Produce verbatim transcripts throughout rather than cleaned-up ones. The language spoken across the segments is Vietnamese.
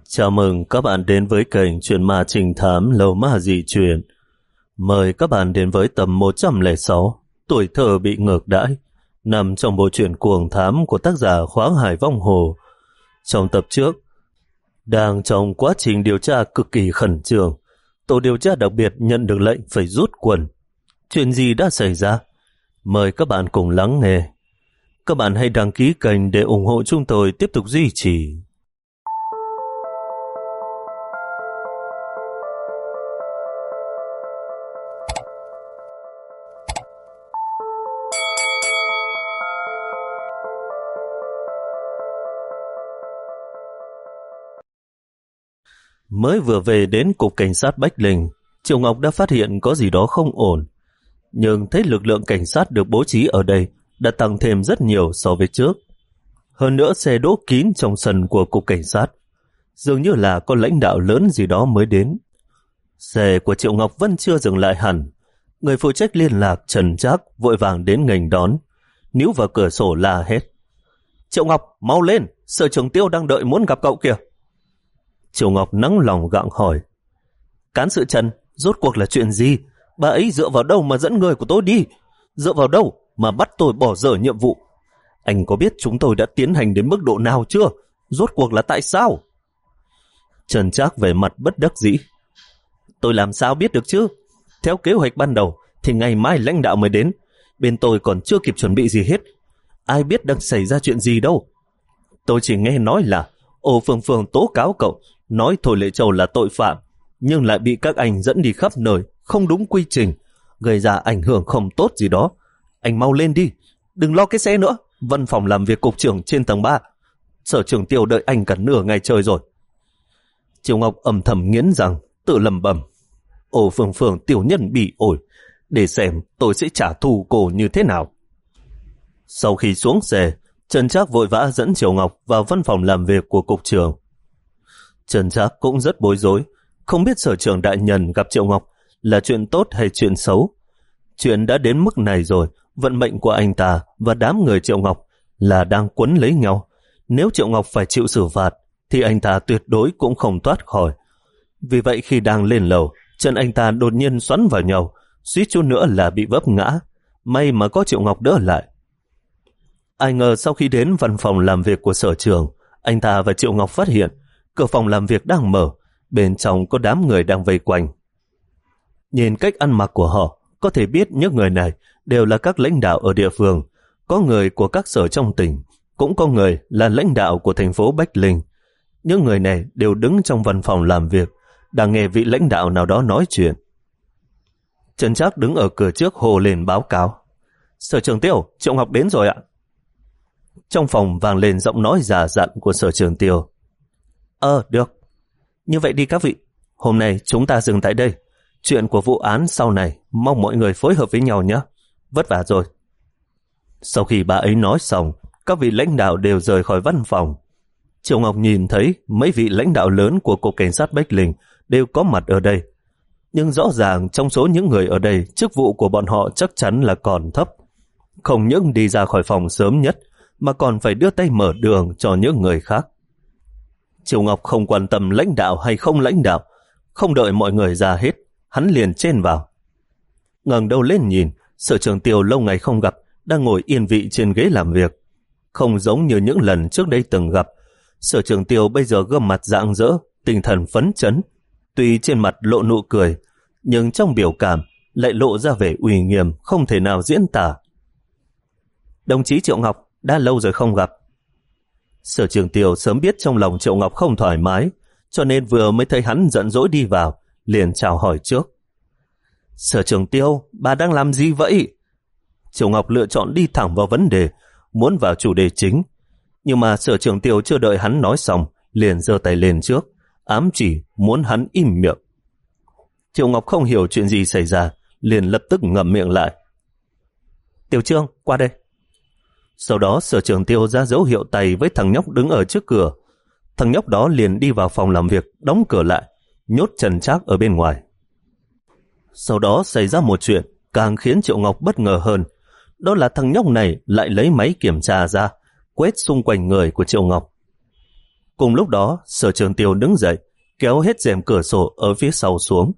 Chào mừng các bạn đến với kênh Chuyện Ma Trinh Thám Lầu Ma Dị Chuyện. Mời các bạn đến với tập một trăm lẻ sáu, Tuổi Thơ Bị Ngược Đãi, nằm trong bộ truyện cuồng thám của tác giả Khoáng Hải Vong Hồ. Trong tập trước, đang trong quá trình điều tra cực kỳ khẩn trương, tổ điều tra đặc biệt nhận được lệnh phải rút quân. Chuyện gì đã xảy ra? Mời các bạn cùng lắng nghe. Các bạn hãy đăng ký kênh để ủng hộ chúng tôi tiếp tục duy trì. Mới vừa về đến cục cảnh sát Bách Linh, Triệu Ngọc đã phát hiện có gì đó không ổn. Nhưng thấy lực lượng cảnh sát được bố trí ở đây đã tăng thêm rất nhiều so với trước. Hơn nữa xe đỗ kín trong sân của cục cảnh sát, dường như là có lãnh đạo lớn gì đó mới đến. Xe của Triệu Ngọc vẫn chưa dừng lại hẳn. Người phụ trách liên lạc Trần Trác vội vàng đến nghênh đón, níu vào cửa sổ la hét: "Triệu Ngọc, mau lên, sở trưởng Tiêu đang đợi muốn gặp cậu kìa." Triệu Ngọc nắng lòng gặng hỏi: "Cán sự Trần, rốt cuộc là chuyện gì? Bà ấy dựa vào đâu mà dẫn người của tôi đi? Dựa vào đâu mà bắt tôi bỏ dở nhiệm vụ? Anh có biết chúng tôi đã tiến hành đến mức độ nào chưa? Rốt cuộc là tại sao?" Trần Trác vẻ mặt bất đắc dĩ: "Tôi làm sao biết được chứ? Theo kế hoạch ban đầu thì ngày mai lãnh đạo mới đến. Bên tôi còn chưa kịp chuẩn bị gì hết. Ai biết đang xảy ra chuyện gì đâu. Tôi chỉ nghe nói là Ô Phương Phương tố cáo cậu, nói Thôi Lệ Châu là tội phạm, nhưng lại bị các anh dẫn đi khắp nơi, không đúng quy trình, gây ra ảnh hưởng không tốt gì đó. Anh mau lên đi, đừng lo cái xe nữa. Văn phòng làm việc cục trưởng trên tầng ba. Sở trưởng Tiêu đợi anh cả nửa ngày trời rồi." Triệu Ngọc âm thầm nghiến rằng, tự lẩm bẩm: " Ô Phương Phương tiểu nhân bị ổi, để xem tôi sẽ trả thù cô như thế nào." Sau khi xuống xe, Trần Trác vội vã dẫn Triệu Ngọc vào văn phòng làm việc của cục trưởng. Trần Trác cũng rất bối rối, không biết sở trưởng đại nhân gặp Triệu Ngọc là chuyện tốt hay chuyện xấu. Chuyện đã đến mức này rồi, vận mệnh của anh ta và đám người Triệu Ngọc là đang quấn lấy nhau. Nếu Triệu Ngọc phải chịu xử phạt, thì anh ta tuyệt đối cũng không thoát khỏi. Vì vậy khi đang lên lầu, chân anh ta đột nhiên xoắn vào nhau, suýt chút nữa là bị vấp ngã. May mà có Triệu Ngọc đỡ lại. Ai ngờ sau khi đến văn phòng làm việc của sở trưởng, anh ta và Triệu Ngọc phát hiện cửa phòng làm việc đang mở, bên trong có đám người đang vây quanh. Nhìn cách ăn mặc của họ, có thể biết những người này đều là các lãnh đạo ở địa phương, có người của các sở trong tỉnh, cũng có người là lãnh đạo của thành phố Bách Linh. Những người này đều đứng trong văn phòng làm việc, đang nghe vị lãnh đạo nào đó nói chuyện. Trần Trác đứng ở cửa trước hô lên báo cáo: "Sở trưởng Tiêu, Triệu Ngọc đến rồi ạ." Trong phòng vang lên giọng nói già dặn của sở trưởng Tiêu: "Ờ, được. Như vậy đi các vị, hôm nay chúng ta dừng tại đây. Chuyện của vụ án sau này mong mọi người phối hợp với nhau nhé. Vất vả rồi." Sau khi bà ấy nói xong, các vị lãnh đạo đều rời khỏi văn phòng. Triệu Ngọc nhìn thấy mấy vị lãnh đạo lớn của cục cảnh sát Bách Linh đều có mặt ở đây. Nhưng rõ ràng trong số những người ở đây, chức vụ của bọn họ chắc chắn là còn thấp. Không những đi ra khỏi phòng sớm nhất, mà còn phải đưa tay mở đường cho những người khác. Triệu Ngọc không quan tâm lãnh đạo hay không lãnh đạo, không đợi mọi người ra hết, hắn liền chen vào. Ngẩng đầu lên nhìn, sở trưởng Tiêu lâu ngày không gặp, đang ngồi yên vị trên ghế làm việc. Không giống như những lần trước đây từng gặp, sở trưởng Tiêu bây giờ gương mặt rạng rỡ, tinh thần phấn chấn. Tuy trên mặt lộ nụ cười, nhưng trong biểu cảm lại lộ ra vẻ uy nghiêm không thể nào diễn tả. "Đồng chí Triệu Ngọc, đã lâu rồi không gặp." Sở trưởng Tiêu sớm biết trong lòng Triệu Ngọc không thoải mái, cho nên vừa mới thấy hắn giận dỗi đi vào, liền chào hỏi trước. "Sở trưởng Tiêu, bà đang làm gì vậy?" Triệu Ngọc lựa chọn đi thẳng vào vấn đề, muốn vào chủ đề chính. Nhưng mà sở trưởng Tiêu chưa đợi hắn nói xong, liền giơ tay lên trước, ám chỉ muốn hắn im miệng. Triệu Ngọc không hiểu chuyện gì xảy ra, liền lập tức ngậm miệng lại. "Tiểu Trương, qua đây." Sau đó sở trưởng Tiêu ra dấu hiệu tay với thằng nhóc đứng ở trước cửa. Thằng nhóc đó liền đi vào phòng làm việc, đóng cửa lại, nhốt Trần Trác ở bên ngoài. Sau đó xảy ra một chuyện càng khiến Triệu Ngọc bất ngờ hơn. Đó là thằng nhóc này lại lấy máy kiểm tra ra, quét xung quanh người của Triệu Ngọc. Cùng lúc đó, Sở Trường Tiêu đứng dậy, kéo hết rèm cửa sổ ở phía sau xuống.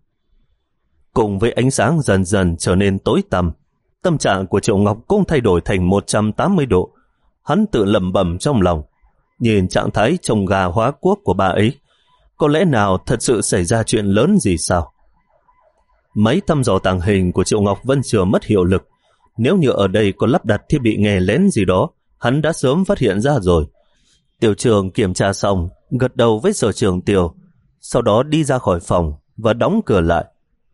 Cùng với ánh sáng dần dần trở nên tối tăm, tâm trạng của Triệu Ngọc cũng thay đổi thành một trăm tám mươi độ. Hắn tự lẩm bẩm trong lòng, nhìn trạng thái trông gà hóa quốc của bà ấy, có lẽ nào thật sự xảy ra chuyện lớn gì sao? Mấy thăm dò tàng hình của Triệu Ngọc vẫn chưa mất hiệu lực. Nếu như ở đây có lắp đặt thiết bị nghe lén gì đó, hắn đã sớm phát hiện ra rồi. Tiểu Trường kiểm tra xong, gật đầu với Sở Trường Tiêu, sau đó đi ra khỏi phòng và đóng cửa lại.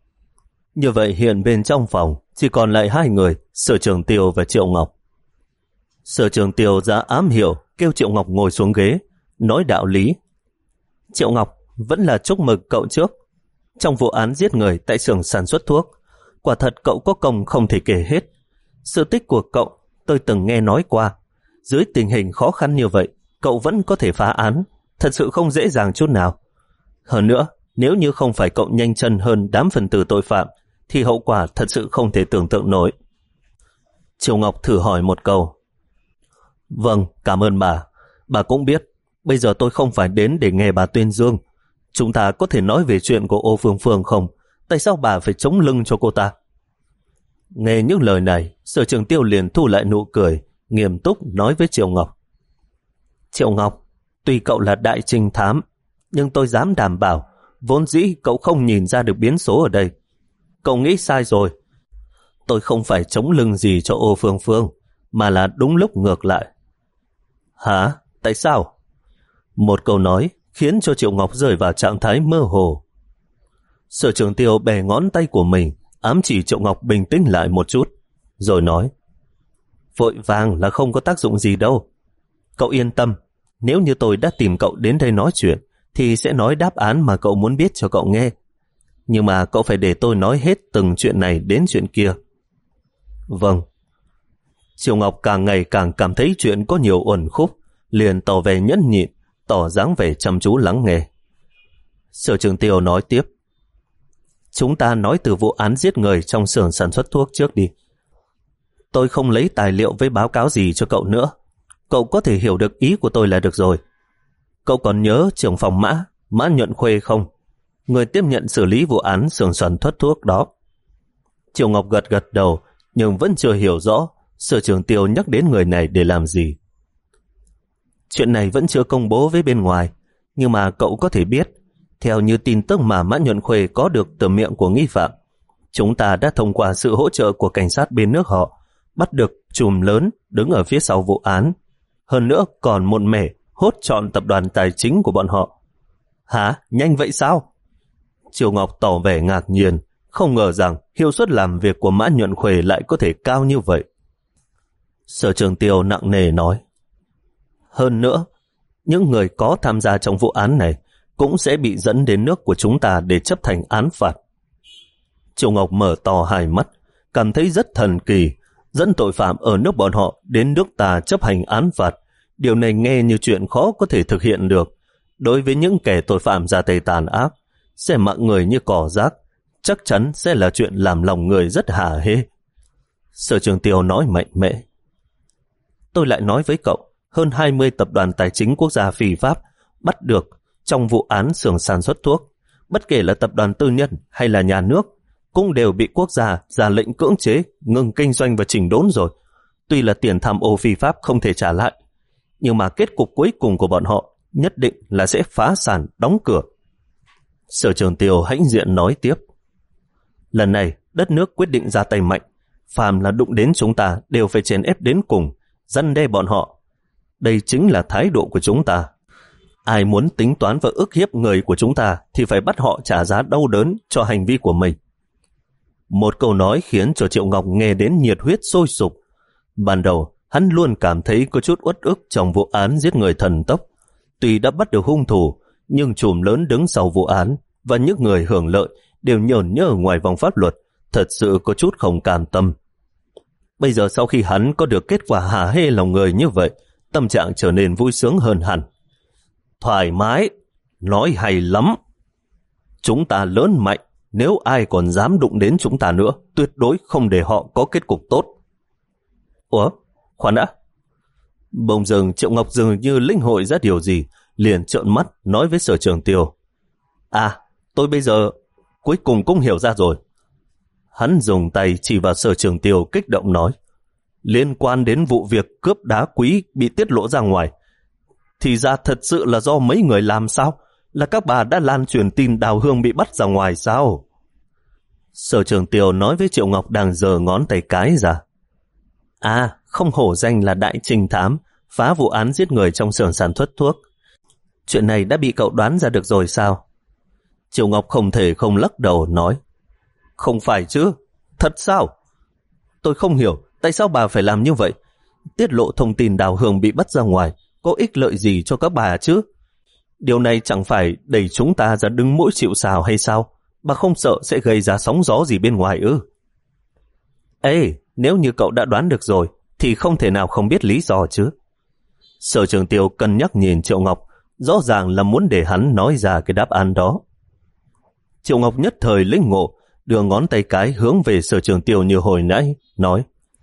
Như vậy hiện bên trong phòng chỉ còn lại hai người, Sở Trường Tiêu và Triệu Ngọc. Sở Trường Tiêu ra ám hiệu kêu Triệu Ngọc ngồi xuống ghế, nói đạo lý. Triệu Ngọc, vẫn là chúc mừng cậu trước. Trong vụ án giết người tại xưởng sản xuất thuốc, quả thật cậu có công không thể kể hết. Sự tích của cậu tôi từng nghe nói qua. Dưới tình hình khó khăn như vậy, cậu vẫn có thể phá án, thật sự không dễ dàng chút nào. Hơn nữa, nếu như không phải cậu nhanh chân hơn đám phần tử tội phạm, thì hậu quả thật sự không thể tưởng tượng nổi. Triệu Ngọc thử hỏi một câu. Vâng, cảm ơn bà. Bà cũng biết, bây giờ tôi không phải đến để nghe bà tuyên dương. Chúng ta có thể nói về chuyện của Ô Phương Phương không? Tại sao bà phải chống lưng cho cô ta? Nghe những lời này, Sở Trường Tiêu liền thu lại nụ cười, nghiêm túc nói với Triệu Ngọc. Triệu Ngọc, tuy cậu là đại trinh thám, nhưng tôi dám đảm bảo, vốn dĩ cậu không nhìn ra được biến số ở đây. Cậu nghĩ sai rồi. Tôi không phải chống lưng gì cho Ô Phương Phương, mà là đúng lúc ngược lại. Hả? Tại sao? Một câu nói khiến cho Triệu Ngọc rơi vào trạng thái mơ hồ. Sở Trường Tiêu bè ngón tay của mình, ám chỉ Triệu Ngọc bình tĩnh lại một chút, rồi nói, vội vàng là không có tác dụng gì đâu. Cậu yên tâm, nếu như tôi đã tìm cậu đến đây nói chuyện, thì sẽ nói đáp án mà cậu muốn biết cho cậu nghe. Nhưng mà cậu phải để tôi nói hết từng chuyện này đến chuyện kia. Vâng. Triệu Ngọc càng ngày càng cảm thấy chuyện có nhiều uẩn khúc, liền tỏ vẻ nhẫn nhịn, tỏ dáng vẻ chăm chú lắng nghe. Sở Trường Tiêu nói tiếp. Chúng ta nói từ vụ án giết người trong xưởng sản xuất thuốc trước đi. Tôi không lấy tài liệu với báo cáo gì cho cậu nữa. Cậu có thể hiểu được ý của tôi là được rồi. Cậu còn nhớ trưởng phòng Mã, Mã Nhuận Khuê không? Người tiếp nhận xử lý vụ án xưởng sản xuất thuốc đó. Triệu Ngọc gật gật đầu, nhưng vẫn chưa hiểu rõ Sở Trường Tiêu nhắc đến người này để làm gì. Chuyện này vẫn chưa công bố với bên ngoài, nhưng mà cậu có thể biết, theo như tin tức mà Mã Nhuận Khuê có được từ miệng của nghi phạm, chúng ta đã thông qua sự hỗ trợ của cảnh sát bên nước họ, bắt được chùm lớn đứng ở phía sau vụ án. Hơn nữa còn một mẻ hốt trọn tập đoàn tài chính của bọn họ. Hả? Nhanh vậy sao? Triệu Ngọc tỏ vẻ ngạc nhiên, không ngờ rằng hiệu suất làm việc của Mã Nhuận Khuê lại có thể cao như vậy. Sở Trường Tiêu nặng nề nói. Hơn nữa, những người có tham gia trong vụ án này cũng sẽ bị dẫn đến nước của chúng ta để chấp thành án phạt. Triệu Ngọc mở to hai mắt, cảm thấy rất thần kỳ, dẫn tội phạm ở nước bọn họ đến nước ta chấp hành án phạt. Điều này nghe như chuyện khó có thể thực hiện được. Đối với những kẻ tội phạm ra tay tàn ác, xem mạng người như cỏ rác, chắc chắn sẽ là chuyện làm lòng người rất hả hê. Sở Trường Tiêu nói mạnh mẽ. Tôi lại nói với cậu, hơn hai mươi tập đoàn tài chính quốc gia phi pháp bắt được trong vụ án xưởng sản xuất thuốc, bất kể là tập đoàn tư nhân hay là nhà nước, cũng đều bị quốc gia ra lệnh cưỡng chế, ngừng kinh doanh và chỉnh đốn rồi. Tuy là tiền tham ô phi pháp không thể trả lại, nhưng mà kết cục cuối cùng của bọn họ nhất định là sẽ phá sản, đóng cửa. Sở Trường Tiêu hãnh diện nói tiếp. Lần này, đất nước quyết định ra tay mạnh, phàm là đụng đến chúng ta đều phải chèn ép đến cùng, răn đe bọn họ. Đây chính là thái độ của chúng ta. Ai muốn tính toán và ức hiếp người của chúng ta thì phải bắt họ trả giá đau đớn cho hành vi của mình. Một câu nói khiến cho Triệu Ngọc nghe đến nhiệt huyết sôi sục. Ban đầu, hắn luôn cảm thấy có chút uất ức trong vụ án giết người thần tốc. Tuy đã bắt được hung thủ, nhưng chùm lớn đứng sau vụ án và những người hưởng lợi đều nhởn nhơ ngoài vòng pháp luật, thật sự có chút không cam tâm. Bây giờ sau khi hắn có được kết quả hả hê lòng người như vậy, tâm trạng trở nên vui sướng hơn hẳn. Thoải mái, nói hay lắm. Chúng ta lớn mạnh, nếu ai còn dám đụng đến chúng ta nữa, tuyệt đối không để họ có kết cục tốt. Ủa, khoan đã. Bỗng dưng Triệu Ngọc dường như linh hội ra điều gì, liền trợn mắt nói với Sở Trường Tiêu. À, tôi bây giờ cuối cùng cũng hiểu ra rồi. Hắn dùng tay chỉ vào Sở Trường Tiêu kích động nói, liên quan đến vụ việc cướp đá quý bị tiết lộ ra ngoài, thì ra thật sự là do mấy người làm sao? Là các bà đã lan truyền tin Đào Hương bị bắt ra ngoài sao? Sở Trường Tiêu nói với Triệu Ngọc đang giơ ngón tay cái ra. À, không hổ danh là đại trinh thám, phá vụ án giết người trong xưởng sản xuất thuốc. Chuyện này đã bị cậu đoán ra được rồi sao? Triệu Ngọc không thể không lắc đầu nói, không phải chứ, thật sao? Tôi không hiểu tại sao bà phải làm như vậy. Tiết lộ thông tin Đào Hương bị bắt ra ngoài có ích lợi gì cho các bà chứ? Điều này chẳng phải đẩy chúng ta ra đứng mũi chịu sào hay sao? Bà không sợ sẽ gây ra sóng gió gì bên ngoài ư? Ê, nếu như cậu đã đoán được rồi thì không thể nào không biết lý do chứ. Sở Trường Tiêu cân nhắc nhìn Triệu Ngọc, rõ ràng là muốn để hắn nói ra cái đáp án đó. Triệu Ngọc nhất thời lĩnh ngộ, đưa ngón tay cái hướng về Sở Trường Tiêu như hồi nãy, nói,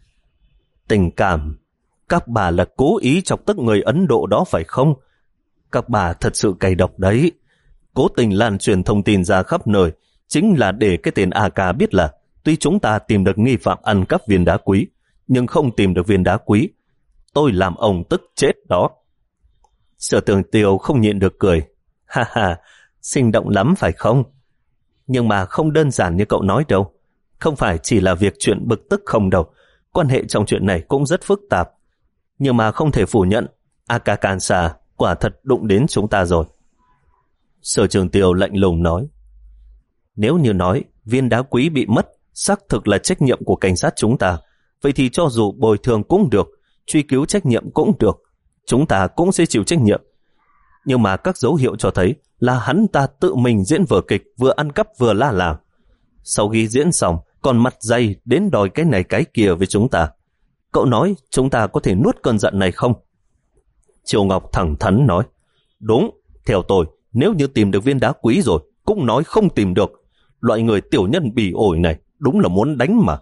tình cảm, các bà là cố ý chọc tức người Ấn Độ đó phải không? Các bà thật sự cay độc đấy. Cố tình lan truyền thông tin ra khắp nơi, chính là để cái tên a ca biết là tuy chúng ta tìm được nghi phạm ăn cắp viên đá quý, nhưng không tìm được viên đá quý. Tôi làm ông tức chết đó. Sở Trường Tiêu không nhịn được cười. Ha ha, sinh động lắm phải không? Nhưng mà không đơn giản như cậu nói đâu. Không phải chỉ là việc chuyện bực tức không đâu. Quan hệ trong chuyện này cũng rất phức tạp. Nhưng mà không thể phủ nhận, Aka Kansa quả thật đụng đến chúng ta rồi. Sở Trường Tiêu lạnh lùng nói, nếu như nói viên đá quý bị mất xác thực là trách nhiệm của cảnh sát chúng ta, vậy thì cho dù bồi thường cũng được, truy cứu trách nhiệm cũng được, chúng ta cũng sẽ chịu trách nhiệm. Nhưng mà các dấu hiệu cho thấy là hắn ta tự mình diễn vở kịch, vừa ăn cắp vừa la làng. Sau khi diễn xong còn mặt dày đến đòi cái này cái kia với chúng ta. Cậu nói chúng ta có thể nuốt cơn giận này không? Triệu Ngọc thẳng thắn nói, đúng, theo tôi, nếu như tìm được viên đá quý rồi, cũng nói không tìm được. Loại người tiểu nhân bỉ ổi này đúng là muốn đánh mà.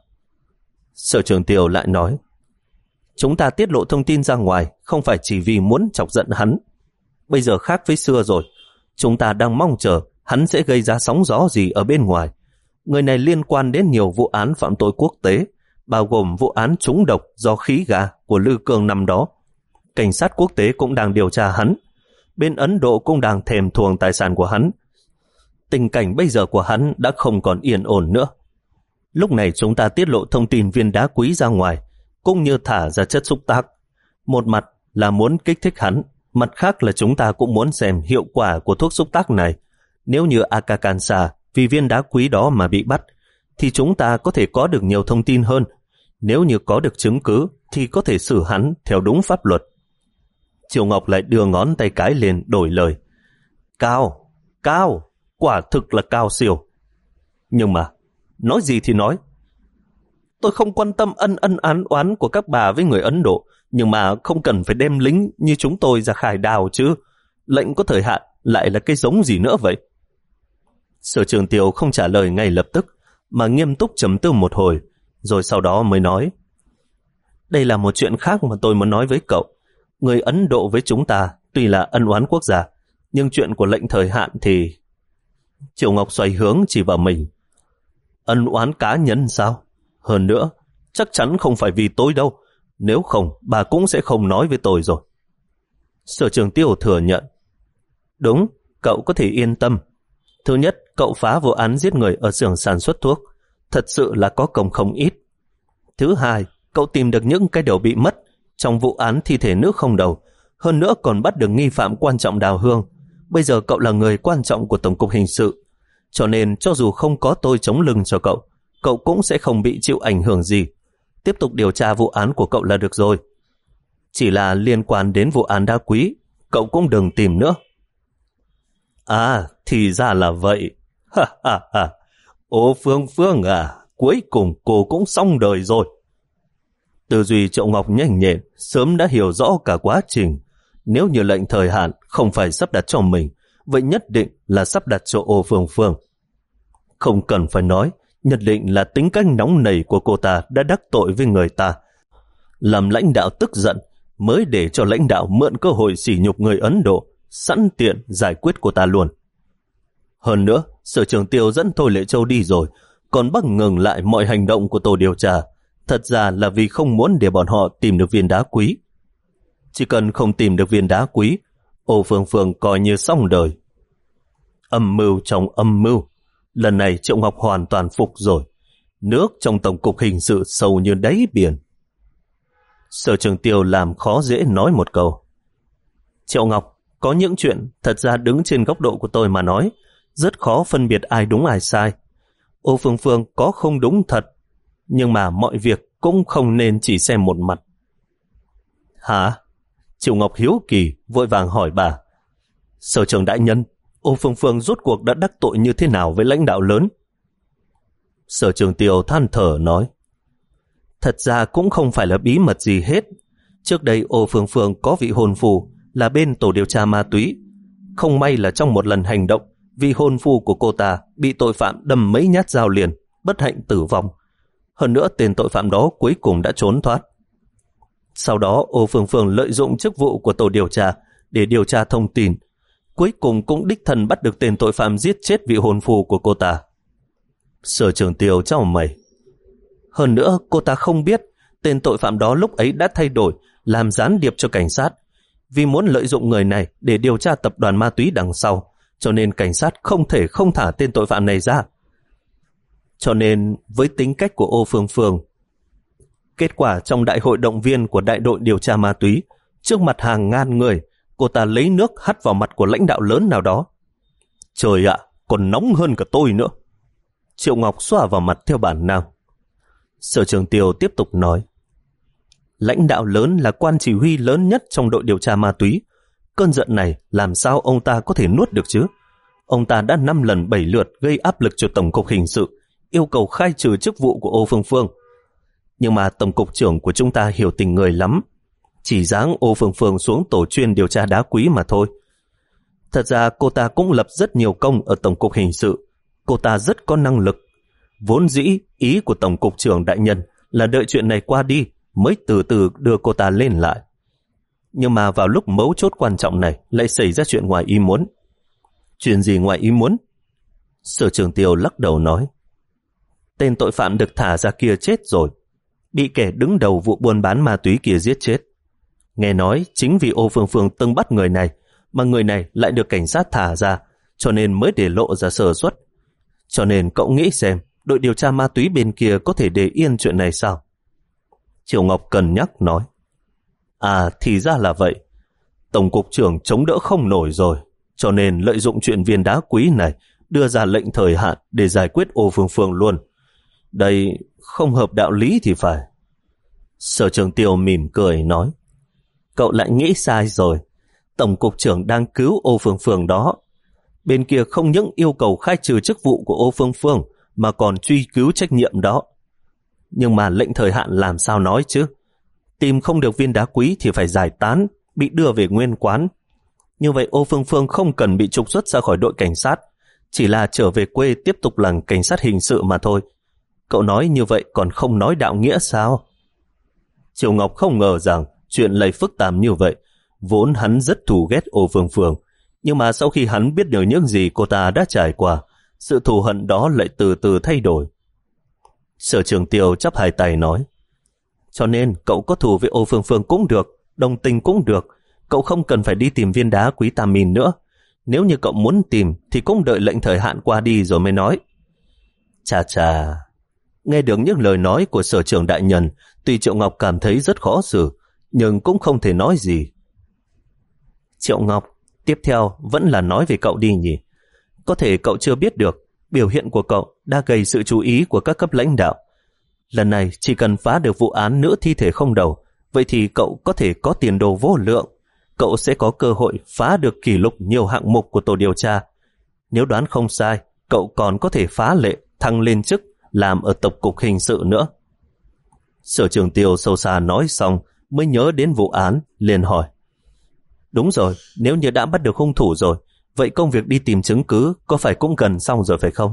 Sở Trường Tiêu lại nói, chúng ta tiết lộ thông tin ra ngoài không phải chỉ vì muốn chọc giận hắn. Bây giờ khác với xưa rồi, chúng ta đang mong chờ hắn sẽ gây ra sóng gió gì ở bên ngoài. Người này liên quan đến nhiều vụ án phạm tội quốc tế, bao gồm vụ án trúng độc do khí ga của Lư Cương năm đó. Cảnh sát quốc tế cũng đang điều tra hắn. Bên Ấn Độ cũng đang thèm thuồng tài sản của hắn. Tình cảnh bây giờ của hắn đã không còn yên ổn nữa. Lúc này chúng ta tiết lộ thông tin viên đá quý ra ngoài, cũng như thả ra chất xúc tác. Một mặt là muốn kích thích hắn, mặt khác là chúng ta cũng muốn xem hiệu quả của thuốc xúc tác này. Nếu như Aka Kansa vì viên đá quý đó mà bị bắt, thì chúng ta có thể có được nhiều thông tin hơn. Nếu như có được chứng cứ thì có thể xử hắn theo đúng pháp luật. Triệu Ngọc lại đưa ngón tay cái lên đổi lời. Cao, cao, quả thực là cao siêu. Nhưng mà, nói gì thì nói. Tôi không quan tâm ân ân án oán của các bà với người Ấn Độ, nhưng mà không cần phải đem lính như chúng tôi ra khải đào chứ. Lệnh có thời hạn lại là cái giống gì nữa vậy? Sở Trường Tiêu không trả lời ngay lập tức, mà nghiêm túc trầm tư một hồi, rồi sau đó mới nói, đây là một chuyện khác mà tôi muốn nói với cậu. Người Ấn Độ với chúng ta tuy là ân oán quốc gia, nhưng chuyện của lệnh thời hạn thì... Triệu Ngọc xoay hướng chỉ vào mình. Ân oán cá nhân sao? Hơn nữa, chắc chắn không phải vì tôi đâu. Nếu không, bà cũng sẽ không nói với tôi rồi. Sở Trường Tiêu thừa nhận. Đúng, cậu có thể yên tâm. Thứ nhất, cậu phá vụ án giết người ở xưởng sản xuất thuốc, thật sự là có công không ít. Thứ hai, cậu tìm được những cái đầu bị mất trong vụ án thi thể nữ không đầu, hơn nữa còn bắt được nghi phạm quan trọng Đào Hương. Bây giờ cậu là người quan trọng của Tổng cục Hình sự, cho nên cho dù không có tôi chống lưng cho cậu, cậu cũng sẽ không bị chịu ảnh hưởng gì. Tiếp tục điều tra vụ án của cậu là được rồi. Chỉ là liên quan đến vụ án đá quý, cậu cũng đừng tìm nữa. À, thì ra là vậy. Ha ha ha. Ô Phương Phương à, cuối cùng cô cũng xong đời rồi. Tư duy Triệu Ngọc nhanh nhẹn, sớm đã hiểu rõ cả quá trình. Nếu như lệnh thời hạn không phải sắp đặt cho mình, vậy nhất định là sắp đặt cho Ô Phương Phương. Không cần phải nói, nhất định là tính cách nóng nảy của cô ta đã đắc tội với người ta. Làm lãnh đạo tức giận, mới để cho lãnh đạo mượn cơ hội sỉ nhục người Ấn Độ, sẵn tiện giải quyết cô ta luôn. Hơn nữa, Sở Trường Tiêu dẫn Thôi Lệ Châu đi rồi, còn bắt ngừng lại mọi hành động của tổ điều tra, thật ra là vì không muốn để bọn họ tìm được viên đá quý. Chỉ cần không tìm được viên đá quý, Ô Phương Phương coi như xong đời. Âm mưu trong âm mưu, lần này Triệu Ngọc hoàn toàn phục rồi. Nước trong tổng cục hình sự sâu như đáy biển. Sở Trường Tiêu làm khó dễ nói một câu. Triệu Ngọc, có những chuyện thật ra đứng trên góc độ của tôi mà nói, rất khó phân biệt ai đúng ai sai. Ô Phương Phương có không đúng thật, nhưng mà mọi việc cũng không nên chỉ xem một mặt. Hả? Triệu Ngọc hiếu kỳ vội vàng hỏi bà. Sở trưởng đại nhân, Ô Phương Phương rốt cuộc đã đắc tội như thế nào với lãnh đạo lớn? Sở Trường Tiêu than thở nói. Thật ra cũng không phải là bí mật gì hết. Trước đây Ô Phương Phương có vị hôn phu là bên tổ điều tra ma túy. Không may là trong một lần hành động, vị hôn phu của cô ta bị tội phạm đâm mấy nhát dao liền, bất hạnh tử vong. Hơn nữa tên tội phạm đó cuối cùng đã trốn thoát. Sau đó Ô Phương Phương lợi dụng chức vụ của tổ điều tra để điều tra thông tin, cuối cùng cũng đích thân bắt được tên tội phạm giết chết vị hôn phu của cô ta. Sở Trường Tiêu chau mày. Hơn nữa cô ta không biết tên tội phạm đó lúc ấy đã thay đổi làm gián điệp cho cảnh sát, vì muốn lợi dụng người này để điều tra tập đoàn ma túy đằng sau, cho nên cảnh sát không thể không thả tên tội phạm này ra. Cho nên với tính cách của Ô Phương Phương, kết quả trong đại hội động viên của đại đội điều tra ma túy, trước mặt hàng ngàn người, cô ta lấy nước hắt vào mặt của lãnh đạo lớn nào đó. Trời ạ, còn nóng hơn cả tôi nữa. Triệu Ngọc xoa vào mặt theo bản năng. Sở Trường Tiêu tiếp tục nói. Lãnh đạo lớn là quan chỉ huy lớn nhất trong đội điều tra ma túy. Cơn giận này làm sao ông ta có thể nuốt được chứ? Ông ta đã năm lần bảy lượt gây áp lực cho Tổng cục Hình sự, yêu cầu khai trừ chức vụ của Ô Phương Phương. Nhưng mà Tổng cục trưởng của chúng ta hiểu tình người lắm, chỉ giáng Ô Phương Phương xuống tổ chuyên điều tra đá quý mà thôi. Thật ra cô ta cũng lập rất nhiều công ở Tổng cục Hình sự. Cô ta rất có năng lực. Vốn dĩ ý của Tổng cục trưởng đại nhân là đợi chuyện này qua đi mới từ từ đưa cô ta lên lại. Nhưng mà vào lúc mấu chốt quan trọng này lại xảy ra chuyện ngoài ý muốn. Chuyện gì ngoài ý muốn? Sở Trường Tiêu lắc đầu nói. Tên tội phạm được thả ra kia chết rồi, bị kẻ đứng đầu vụ buôn bán ma túy kia giết chết. Nghe nói chính vì Ô Phương Phương từng bắt người này, mà người này lại được cảnh sát thả ra, cho nên mới để lộ ra sơ suất. Cho nên cậu nghĩ xem, đội điều tra ma túy bên kia có thể để yên chuyện này sao? Triệu Ngọc cân nhắc nói. À, thì ra là vậy. Tổng cục trưởng chống đỡ không nổi rồi, cho nên lợi dụng chuyện viên đá quý này đưa ra lệnh thời hạn để giải quyết Ô Phương Phương luôn. Đây không hợp đạo lý thì phải. Sở Trường Tiêu mỉm cười nói. Cậu lại nghĩ sai rồi. Tổng cục trưởng đang cứu Ô Phương Phương đó. Bên kia không những yêu cầu khai trừ chức vụ của Ô Phương Phương mà còn truy cứu trách nhiệm đó. Nhưng mà lệnh thời hạn làm sao nói chứ? Tìm không được viên đá quý thì phải giải tán, bị đưa về nguyên quán. Như vậy Ô Phương Phương không cần bị trục xuất ra khỏi đội cảnh sát, chỉ là trở về quê tiếp tục làm cảnh sát hình sự mà thôi. Cậu nói như vậy còn không nói đạo nghĩa sao? Triệu Ngọc không ngờ rằng chuyện lại phức tạp như vậy. Vốn hắn rất thù ghét Ô Phương Phương, nhưng mà sau khi hắn biết được những gì cô ta đã trải qua, sự thù hận đó lại từ từ thay đổi. Sở Trường Tiêu chắp hai tay nói. Cho nên cậu có thù với Ô Phương Phương cũng được, đồng tình cũng được. Cậu không cần phải đi tìm viên đá quý tam min nữa. Nếu như cậu muốn tìm thì cũng đợi lệnh thời hạn qua đi rồi mới nói. Chà chà. Nghe được những lời nói của sở trưởng đại nhân, tuy Triệu Ngọc cảm thấy rất khó xử, nhưng cũng không thể nói gì. Triệu Ngọc, tiếp theo vẫn là nói về cậu đi nhỉ. Có thể cậu chưa biết được, biểu hiện của cậu đã gây sự chú ý của các cấp lãnh đạo. Lần này chỉ cần phá được vụ án nữ thi thể không đầu, vậy thì cậu có thể có tiền đồ vô lượng. Cậu sẽ có cơ hội phá được kỷ lục nhiều hạng mục của tổ điều tra. Nếu đoán không sai, cậu còn có thể phá lệ thăng lên chức làm ở Tổng cục Hình sự nữa. Sở Trường Tiêu sâu xa nói xong mới nhớ đến vụ án, liền hỏi. Đúng rồi, nếu như đã bắt được hung thủ rồi, vậy công việc đi tìm chứng cứ có phải cũng gần xong rồi phải không?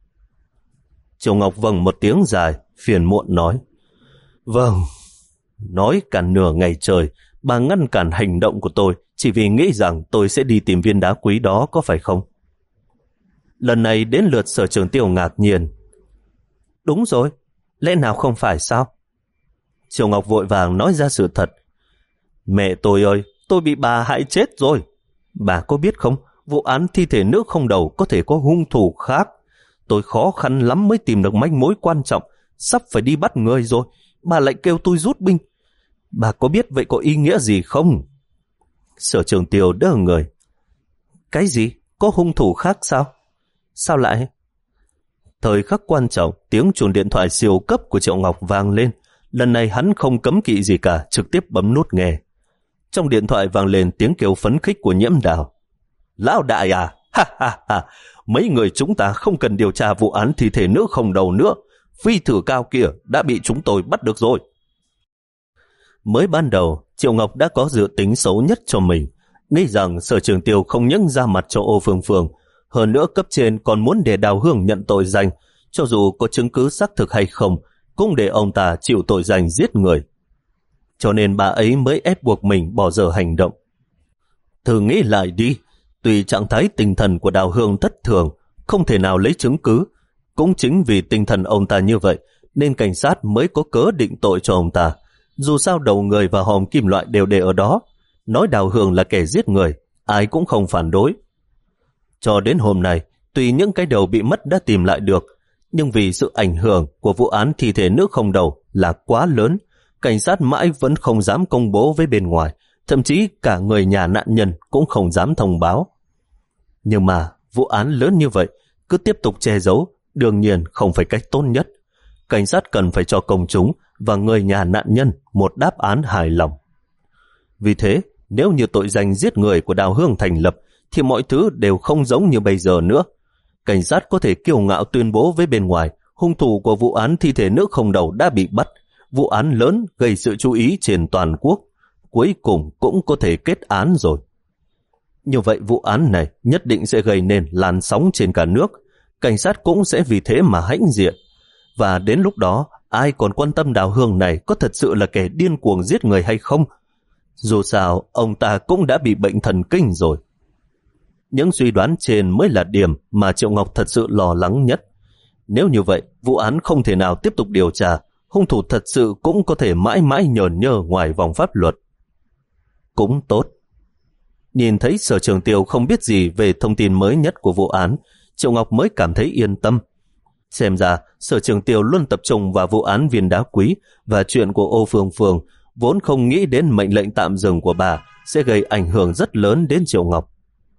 Triệu Ngọc vâng một tiếng dài, phiền muộn nói. Vâng, nói cả nửa ngày trời, bà ngăn cản hành động của tôi, chỉ vì nghĩ rằng tôi sẽ đi tìm viên đá quý đó, có phải không? Lần này đến lượt Sở Trường Tiêu ngạc nhiên. Đúng rồi, lẽ nào không phải sao? Triệu Ngọc vội vàng nói ra sự thật. Mẹ tôi ơi, tôi bị bà hại chết rồi. Bà có biết không, vụ án thi thể nữ không đầu có thể có hung thủ khác. Tôi khó khăn lắm mới tìm được manh mối quan trọng, sắp phải đi bắt người rồi, bà lại kêu tôi rút binh. Bà có biết vậy có ý nghĩa gì không? Sở Trường Tiêu đơ người. Cái gì? Có hung thủ khác sao? Sao lại? Thời khắc quan trọng, tiếng chuông điện thoại siêu cấp của Triệu Ngọc vang lên. Lần này hắn không cấm kỵ gì cả, trực tiếp bấm nút nghe. Trong điện thoại vang lên tiếng kêu phấn khích của Nhiễm Đào. Lão đại à, ha ha ha, mấy người chúng ta không cần điều tra vụ án thi thể nữ không đầu nữa. Phi thử cao kia đã bị chúng tôi bắt được rồi. Mới ban đầu, Triệu Ngọc đã có dự tính xấu nhất cho mình, nghĩ rằng Sở Trường Tiêu không những ra mặt cho Ô Phương Phương, hơn nữa cấp trên còn muốn để Đào Hương nhận tội danh, cho dù có chứng cứ xác thực hay không, cũng để ông ta chịu tội danh giết người. Cho nên bà ấy mới ép buộc mình bỏ dở hành động. Thử nghĩ lại đi, tuy trạng thái tinh thần của Đào Hương thất thường, không thể nào lấy chứng cứ, cũng chính vì tinh thần ông ta như vậy, nên cảnh sát mới có cớ định tội cho ông ta. Dù sao đầu người và hòm kim loại đều để ở đó, nói Đào Hương là kẻ giết người, ai cũng không phản đối. Cho đến hôm nay, tuy những cái đầu bị mất đã tìm lại được, nhưng vì sự ảnh hưởng của vụ án thi thể nữ không đầu là quá lớn, cảnh sát mãi vẫn không dám công bố với bên ngoài, thậm chí cả người nhà nạn nhân cũng không dám thông báo. Nhưng mà vụ án lớn như vậy, cứ tiếp tục che giấu, đương nhiên không phải cách tốt nhất. Cảnh sát cần phải cho công chúng và người nhà nạn nhân một đáp án hài lòng. Vì thế, nếu như tội danh giết người của Đào Hương thành lập, thì mọi thứ đều không giống như bây giờ nữa. Cảnh sát có thể kiêu ngạo tuyên bố với bên ngoài, hung thủ của vụ án thi thể nữ không đầu đã bị bắt, vụ án lớn gây sự chú ý trên toàn quốc, cuối cùng cũng có thể kết án rồi. Như vậy vụ án này nhất định sẽ gây nên làn sóng trên cả nước, cảnh sát cũng sẽ vì thế mà hãnh diện. Và đến lúc đó, ai còn quan tâm Đào Hương này có thật sự là kẻ điên cuồng giết người hay không? Dù sao, ông ta cũng đã bị bệnh thần kinh rồi. Những suy đoán trên mới là điểm mà Triệu Ngọc thật sự lo lắng nhất. Nếu như vậy, vụ án không thể nào tiếp tục điều tra, hung thủ thật sự cũng có thể mãi mãi nhờn nhơ ngoài vòng pháp luật. Cũng tốt. Nhìn thấy Sở Trường Tiêu không biết gì về thông tin mới nhất của vụ án, Triệu Ngọc mới cảm thấy yên tâm. Xem ra, Sở Trường Tiêu luôn tập trung vào vụ án viên đá quý và chuyện của Ô Phương Phương, vốn không nghĩ đến mệnh lệnh tạm dừng của bà sẽ gây ảnh hưởng rất lớn đến Triệu Ngọc.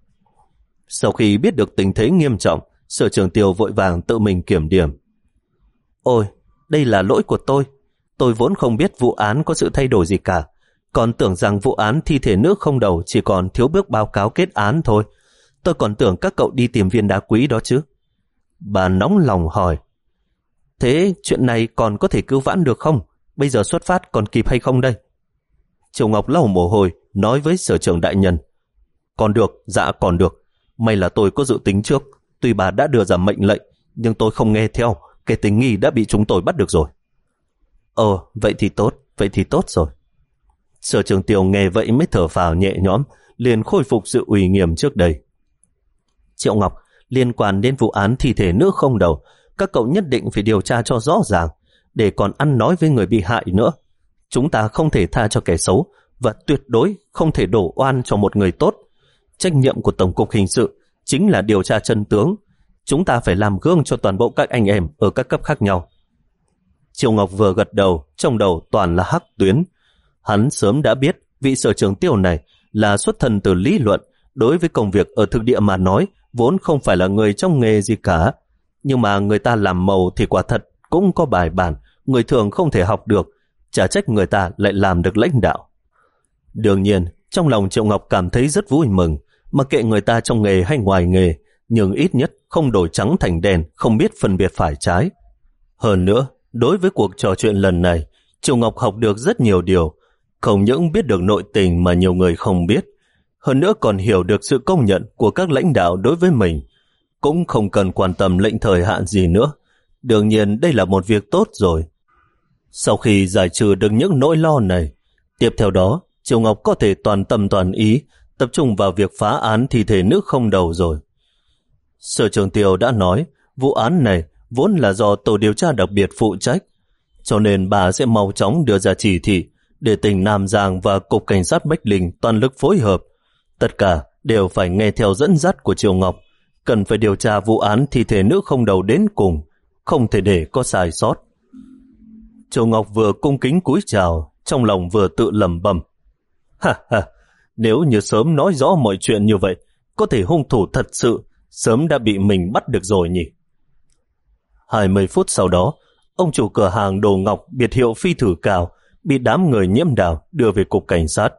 Sau khi biết được tình thế nghiêm trọng, Sở Trường Tiêu vội vàng tự mình kiểm điểm. Ôi, đây là lỗi của tôi. Tôi vốn không biết vụ án có sự thay đổi gì cả, còn tưởng rằng vụ án thi thể nữ không đầu chỉ còn thiếu bước báo cáo kết án thôi. Tôi còn tưởng các cậu đi tìm viên đá quý đó chứ. Bà nóng lòng hỏi. Thế chuyện này còn có thể cứu vãn được không? Bây giờ xuất phát còn kịp hay không đây? Triệu Ngọc lau mồ hôi, nói với Sở Trưởng đại nhân. Còn được, dạ còn được. May là tôi có dự tính trước. Tuy bà đã đưa ra mệnh lệnh, nhưng tôi không nghe theo. Kẻ tình nghi đã bị chúng tôi bắt được rồi. Ồ, vậy thì tốt, vậy thì tốt rồi. Sở Trường Tiêu nghe vậy mới thở phào nhẹ nhõm, liền khôi phục sự uy nghiêm trước đây. Triệu Ngọc, liên quan đến vụ án thi thể nữ không đầu, các cậu nhất định phải điều tra cho rõ ràng, để còn ăn nói với người bị hại nữa. Chúng ta không thể tha cho kẻ xấu, và tuyệt đối không thể đổ oan cho một người tốt. Trách nhiệm của Tổng cục Hình sự chính là điều tra chân tướng. Chúng ta phải làm gương cho toàn bộ các anh em ở các cấp khác nhau. Triệu Ngọc vừa gật đầu, trong đầu toàn là hắc tuyến. Hắn sớm đã biết vị Sở Trường Tiêu này là xuất thân từ lý luận, đối với công việc ở thực địa mà nói, vốn không phải là người trong nghề gì cả. Nhưng mà người ta làm màu thì quả thật cũng có bài bản, người thường không thể học được, chả trách người ta lại làm được lãnh đạo. Đương nhiên, trong lòng Triệu Ngọc cảm thấy rất vui mừng, mặc kệ người ta trong nghề hay ngoài nghề, nhưng ít nhất không đổi trắng thành đen, không biết phân biệt phải trái. Hơn nữa, đối với cuộc trò chuyện lần này, Triệu Ngọc học được rất nhiều điều, không những biết được nội tình mà nhiều người không biết, hơn nữa còn hiểu được sự công nhận của các lãnh đạo đối với mình, cũng không cần quan tâm lệnh thời hạn gì nữa. Đương nhiên đây là một việc tốt rồi. Sau khi giải trừ được những nỗi lo này, tiếp theo đó, Triệu Ngọc có thể toàn tâm toàn ý tập trung vào việc phá án thi thể nữ không đầu rồi. Sở trưởng Tiêu đã nói vụ án này vốn là do tổ điều tra đặc biệt phụ trách, cho nên bà sẽ mau chóng đưa ra chỉ thị để tỉnh Nam Giang và Cục Cảnh sát Bách Linh toàn lực phối hợp. Tất cả đều phải nghe theo dẫn dắt của Triệu Ngọc, cần phải điều tra vụ án thi thể nữ không đầu đến cùng, không thể để có sai sót. Triệu Ngọc vừa cung kính cúi chào, trong lòng vừa tự lẩm bẩm. Ha ha, nếu như sớm nói rõ mọi chuyện như vậy, có thể hung thủ thật sự sớm đã bị mình bắt được rồi nhỉ. Hai mươi phút sau đó, ông chủ cửa hàng đồ ngọc biệt hiệu Phi Thử Cao bị đám người Nhiễm Đào đưa về cục cảnh sát.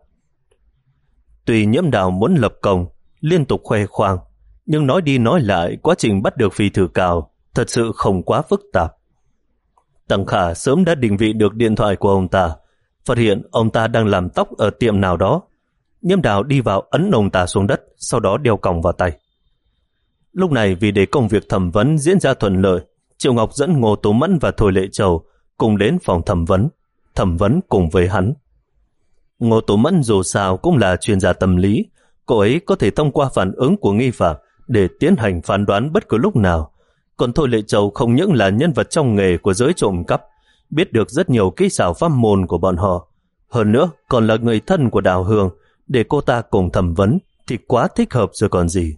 Tuy Nhiễm Đào muốn lập công, liên tục khoe khoang, nhưng nói đi nói lại quá trình bắt được Phi Thử Cao thật sự không quá phức tạp. Tăng Khả sớm đã định vị được điện thoại của ông ta, phát hiện ông ta đang làm tóc ở tiệm nào đó. Nhiễm Đào đi vào ấn ông ta xuống đất, sau đó đeo còng vào tay. Lúc này vì để công việc thẩm vấn diễn ra thuận lợi, Triệu Ngọc dẫn Ngô Tú Mẫn và Thôi Lệ Châu cùng đến phòng thẩm vấn, thẩm vấn cùng với hắn. Ngô Tú Mẫn dù sao cũng là chuyên gia tâm lý, cô ấy có thể thông qua phản ứng của nghi phạm để tiến hành phán đoán bất cứ lúc nào. Còn Thôi Lệ Châu không những là nhân vật trong nghề của giới trộm cắp, biết được rất nhiều kỹ xảo pháp môn của bọn họ, hơn nữa còn là người thân của Đào Hương, để cô ta cùng thẩm vấn thì quá thích hợp rồi còn gì.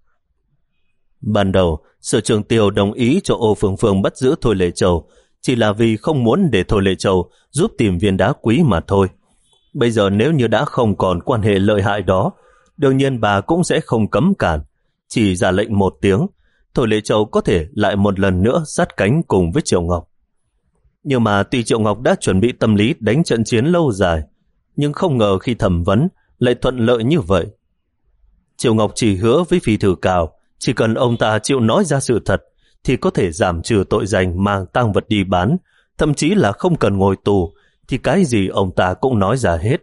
Ban đầu, Sở trưởng Tiêu đồng ý cho Ô Phương Phương bắt giữ Thôi Lệ Châu, chỉ là vì không muốn để Thôi Lệ Châu giúp tìm viên đá quý mà thôi. Bây giờ nếu như đã không còn quan hệ lợi hại đó, đương nhiên bà cũng sẽ không cấm cản, chỉ ra lệnh một tiếng, Thôi Lệ Châu có thể lại một lần nữa sát cánh cùng với Triệu Ngọc. Nhưng mà tuy Triệu Ngọc đã chuẩn bị tâm lý đánh trận chiến lâu dài, nhưng không ngờ khi thẩm vấn lại thuận lợi như vậy. Triệu Ngọc chỉ hứa với Phi Thử Cao, chỉ cần ông ta chịu nói ra sự thật thì có thể giảm trừ tội danh mang tang vật đi bán, thậm chí là không cần ngồi tù, thì cái gì ông ta cũng nói ra hết.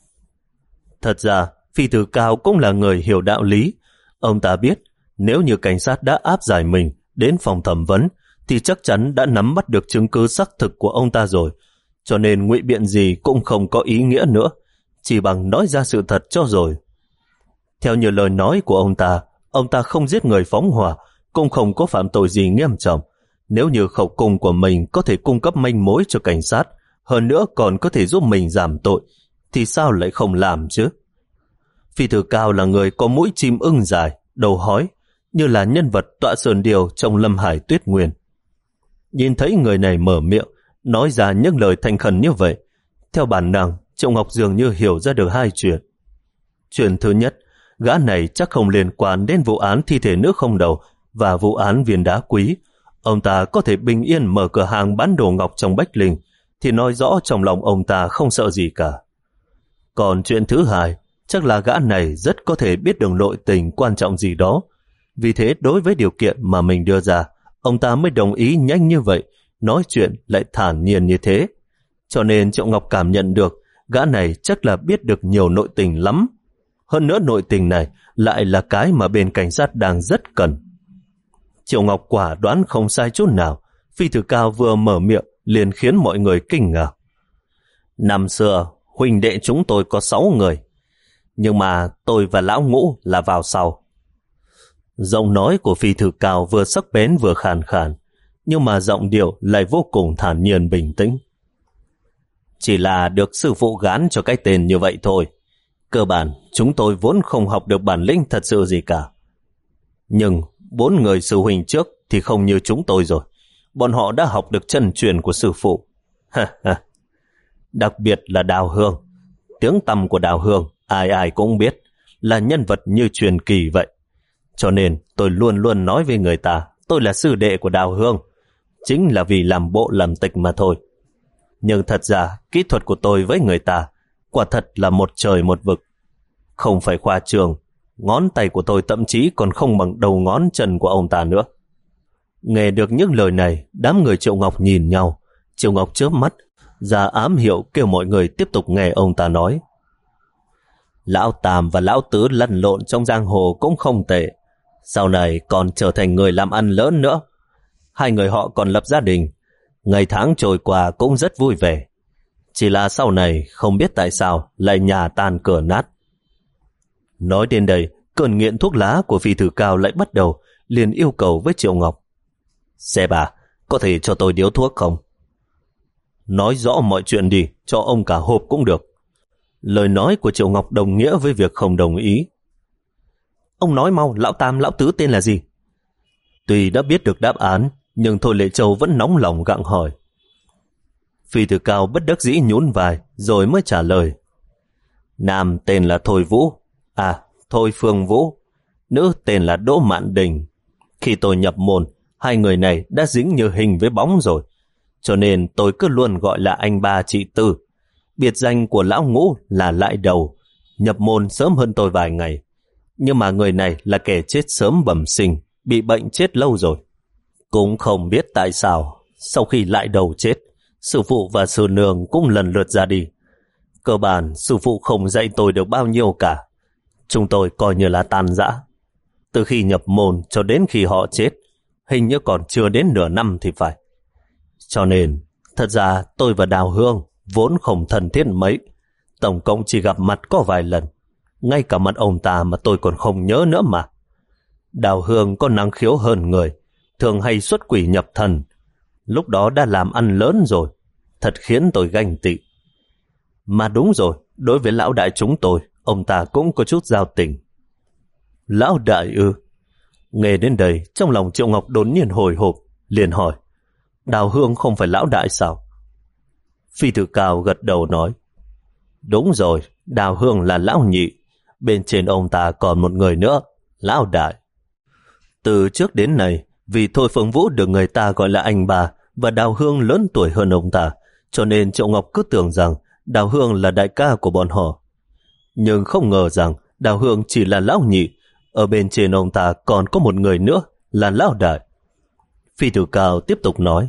Thật ra, Phi Thử Cao cũng là người hiểu đạo lý. Ông ta biết nếu như cảnh sát đã áp giải mình đến phòng thẩm vấn thì chắc chắn đã nắm bắt được chứng cứ xác thực của ông ta rồi, cho nên ngụy biện gì cũng không có ý nghĩa nữa, chỉ bằng nói ra sự thật cho rồi. Theo như lời nói của ông ta, ông ta không giết người phóng hỏa, cũng không có phạm tội gì nghiêm trọng. Nếu như khẩu cung của mình có thể cung cấp manh mối cho cảnh sát, hơn nữa còn có thể giúp mình giảm tội, thì sao lại không làm chứ? Phi Thử Cao là người có mũi chim ưng dài, đầu hói, như là nhân vật Tọa Sơn Điều trong Lâm Hải Tuyết Nguyên. Nhìn thấy người này mở miệng, nói ra những lời thành khẩn như vậy, theo bản năng, Triệu Ngọc dường như hiểu ra được hai chuyện. Chuyện thứ nhất, gã này chắc không liên quan đến vụ án thi thể nữ không đầu và vụ án viên đá quý. Ông ta có thể bình yên mở cửa hàng bán đồ ngọc trong Bách Linh, thì nói rõ trong lòng ông ta không sợ gì cả. Còn chuyện thứ hai, chắc là gã này rất có thể biết được nội tình quan trọng gì đó. Vì thế đối với điều kiện mà mình đưa ra, ông ta mới đồng ý nhanh như vậy, nói chuyện lại thản nhiên như thế. Cho nên Triệu Ngọc cảm nhận được gã này chắc là biết được nhiều nội tình lắm. Hơn nữa nội tình này lại là cái mà bên cảnh sát đang rất cần. Triệu Ngọc quả đoán không sai chút nào. Phi Thử Cao vừa mở miệng liền khiến mọi người kinh ngạc. Năm xưa, huynh đệ chúng tôi có sáu người, nhưng mà tôi và lão Ngũ là vào sau. Giọng nói của Phi Thử Cao vừa sắc bén vừa khàn khàn, nhưng mà giọng điệu lại vô cùng thản nhiên bình tĩnh. Chỉ là được sư phụ gán cho cái tên như vậy thôi. Cơ bản, chúng tôi vốn không học được bản lĩnh thật sự gì cả. Nhưng bốn người sư huynh trước thì không như chúng tôi rồi. Bọn họ đã học được chân truyền của sư phụ. Đặc biệt là Đào Hương. Tiếng tăm của Đào Hương ai ai cũng biết, là nhân vật như truyền kỳ vậy. Cho nên tôi luôn luôn nói với người ta tôi là sư đệ của Đào Hương, chính là vì làm bộ làm tịch mà thôi. Nhưng thật ra kỹ thuật của tôi với người ta quả thật là một trời một vực. Không phải khoa trương, ngón tay của tôi thậm chí còn không bằng đầu ngón chân của ông ta nữa. Nghe được những lời này, đám người Triệu Ngọc nhìn nhau. Triệu Ngọc chớp mắt ra ám hiệu kêu mọi người tiếp tục nghe ông ta nói. Lão Tam và Lão Tứ lăn lộn trong giang hồ cũng không tệ, sau này còn trở thành người làm ăn lớn nữa. Hai người họ còn lập gia đình, ngày tháng trôi qua cũng rất vui vẻ. Chỉ là sau này không biết tại sao lại nhà tan cửa nát. Nói đến đây, cơn nghiện thuốc lá của Phi Tử Cao lại bắt đầu, liền yêu cầu với Triệu Ngọc. Xe bà, có thể cho tôi điếu thuốc không? Nói rõ mọi chuyện đi, cho ông cả hộp cũng được. Lời nói của Triệu Ngọc đồng nghĩa với việc không đồng ý. Ông nói mau, lão tam lão tứ tên là gì? Tuy đã biết được đáp án, nhưng Thôi Lệ Châu vẫn nóng lòng gặng hỏi. Phi Tử Cao bất đắc dĩ nhún vai, rồi mới trả lời. Nam tên là Thôi Vũ, à, Thôi Phương Vũ, nữ tên là Đỗ Mạn Đình. Khi tôi nhập môn, hai người này đã dính như hình với bóng rồi, cho nên tôi cứ luôn gọi là anh ba chị tư. Biệt danh của lão Ngũ là Lại Đầu, nhập môn sớm hơn tôi vài ngày. Nhưng mà người này là kẻ chết sớm bẩm sinh, bị bệnh chết lâu rồi. Cũng không biết tại sao, sau khi Lại Đầu chết, sư phụ và sư nương cũng lần lượt ra đi. Cơ bản, sư phụ không dạy tôi được bao nhiêu cả. Chúng tôi coi như là tan rã. Từ khi nhập môn cho đến khi họ chết, hình như còn chưa đến nửa năm thì phải. Cho nên, thật ra tôi và Đào Hương vốn không thân thiết mấy. Tổng cộng chỉ gặp mặt có vài lần. Ngay cả mặt ông ta mà tôi còn không nhớ nữa mà. Đào Hương có năng khiếu hơn người, thường hay xuất quỷ nhập thần. Lúc đó đã làm ăn lớn rồi, thật khiến tôi ganh tị. Mà đúng rồi, đối với lão đại chúng tôi, ông ta cũng có chút giao tình. Lão đại ư? Nghe đến đây, trong lòng Triệu Ngọc đột nhiên hồi hộp, liền hỏi, Đào Hương không phải lão đại sao? Phi Tử Cao gật đầu nói, đúng rồi, Đào Hương là lão nhị, bên trên ông ta còn một người nữa, lão đại. Từ trước đến nay, vì Thôi Phương Vũ được người ta gọi là anh bà và Đào Hương lớn tuổi hơn ông ta, cho nên Triệu Ngọc cứ tưởng rằng Đào Hương là đại ca của bọn họ. Nhưng không ngờ rằng Đào Hương chỉ là lão nhị, ở bên trên ông ta còn có một người nữa là lão đại. Phi Tử Cao tiếp tục nói,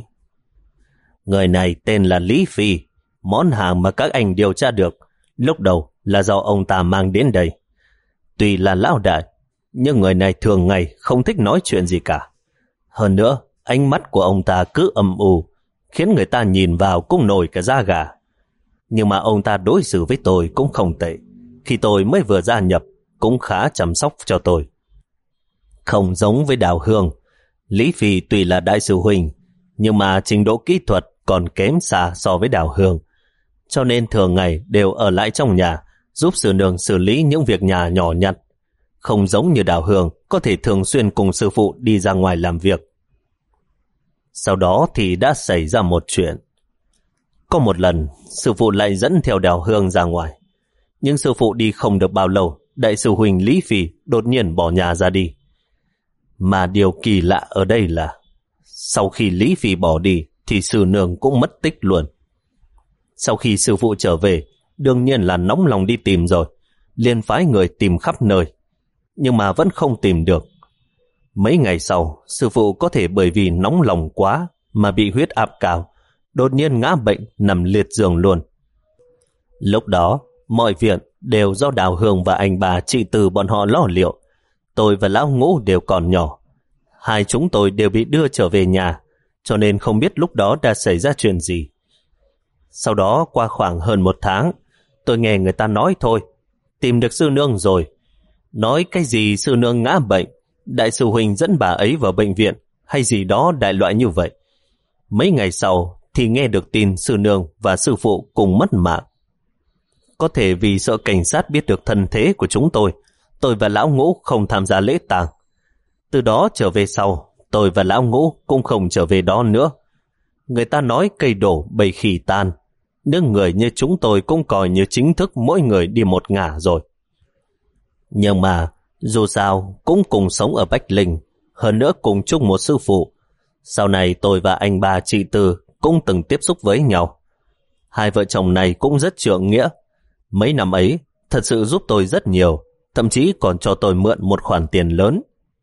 người này tên là Lý Phi, món hàng mà các anh điều tra được lúc đầu là do ông ta mang đến đây. Tuy là lão đại, nhưng người này thường ngày không thích nói chuyện gì cả. Hơn nữa, ánh mắt của ông ta cứ âm u, khiến người ta nhìn vào cũng nổi cả da gà. Nhưng mà ông ta đối xử với tôi cũng không tệ. Khi tôi mới vừa gia nhập, cũng khá chăm sóc cho tôi. Không giống với Đào Hương, Lý Phi tuy là đại sư huynh, nhưng mà trình độ kỹ thuật còn kém xa so với Đào Hương. Cho nên thường ngày đều ở lại trong nhà, giúp sư nương xử lý những việc nhà nhỏ nhặt. Không giống như Đào Hương có thể thường xuyên cùng sư phụ đi ra ngoài làm việc. Sau đó thì đã xảy ra một chuyện. Có một lần, sư phụ lại dẫn theo Đào Hương ra ngoài. Nhưng sư phụ đi không được bao lâu, đại sư huynh Lý Phi đột nhiên bỏ nhà ra đi. Mà điều kỳ lạ ở đây là, sau khi Lý Phi bỏ đi, thì sư nương cũng mất tích luôn. Sau khi sư phụ trở về, đương nhiên là nóng lòng đi tìm rồi, liền phái người tìm khắp nơi, nhưng mà vẫn không tìm được. Mấy ngày sau, sư phụ có thể bởi vì nóng lòng quá mà bị huyết áp cao, đột nhiên ngã bệnh nằm liệt giường luôn. Lúc đó, mọi việc đều do Đào Hương và anh bà chị Từ bọn họ lo liệu. Tôi và lão Ngũ đều còn nhỏ. Hai chúng tôi đều bị đưa trở về nhà, cho nên không biết lúc đó đã xảy ra chuyện gì. Sau đó qua khoảng hơn một tháng, tôi nghe người ta nói thôi, tìm được sư nương rồi. Nói cái gì sư nương ngã bệnh, đại sư huynh dẫn bà ấy vào bệnh viện, hay gì đó đại loại như vậy. Mấy ngày sau thì nghe được tin sư nương và sư phụ cùng mất mạng. Có thể vì sợ cảnh sát biết được thân thế của chúng tôi, tôi và lão Ngũ không tham gia lễ tang. Từ đó trở về sau, tôi và lão Ngũ cũng không trở về đó nữa. Người ta nói cây đổ bầy khỉ tan, nhưng người như chúng tôi cũng coi như chính thức mỗi người đi một ngả rồi. Nhưng mà dù sao cũng cùng sống ở Bách Linh, hơn nữa cùng chung một sư phụ. Sau này tôi và anh ba chị Tư cũng từng tiếp xúc với nhau. Hai vợ chồng này cũng rất trượng nghĩa. Mấy năm ấy thật sự giúp tôi rất nhiều, thậm chí còn cho tôi mượn một khoản tiền lớn.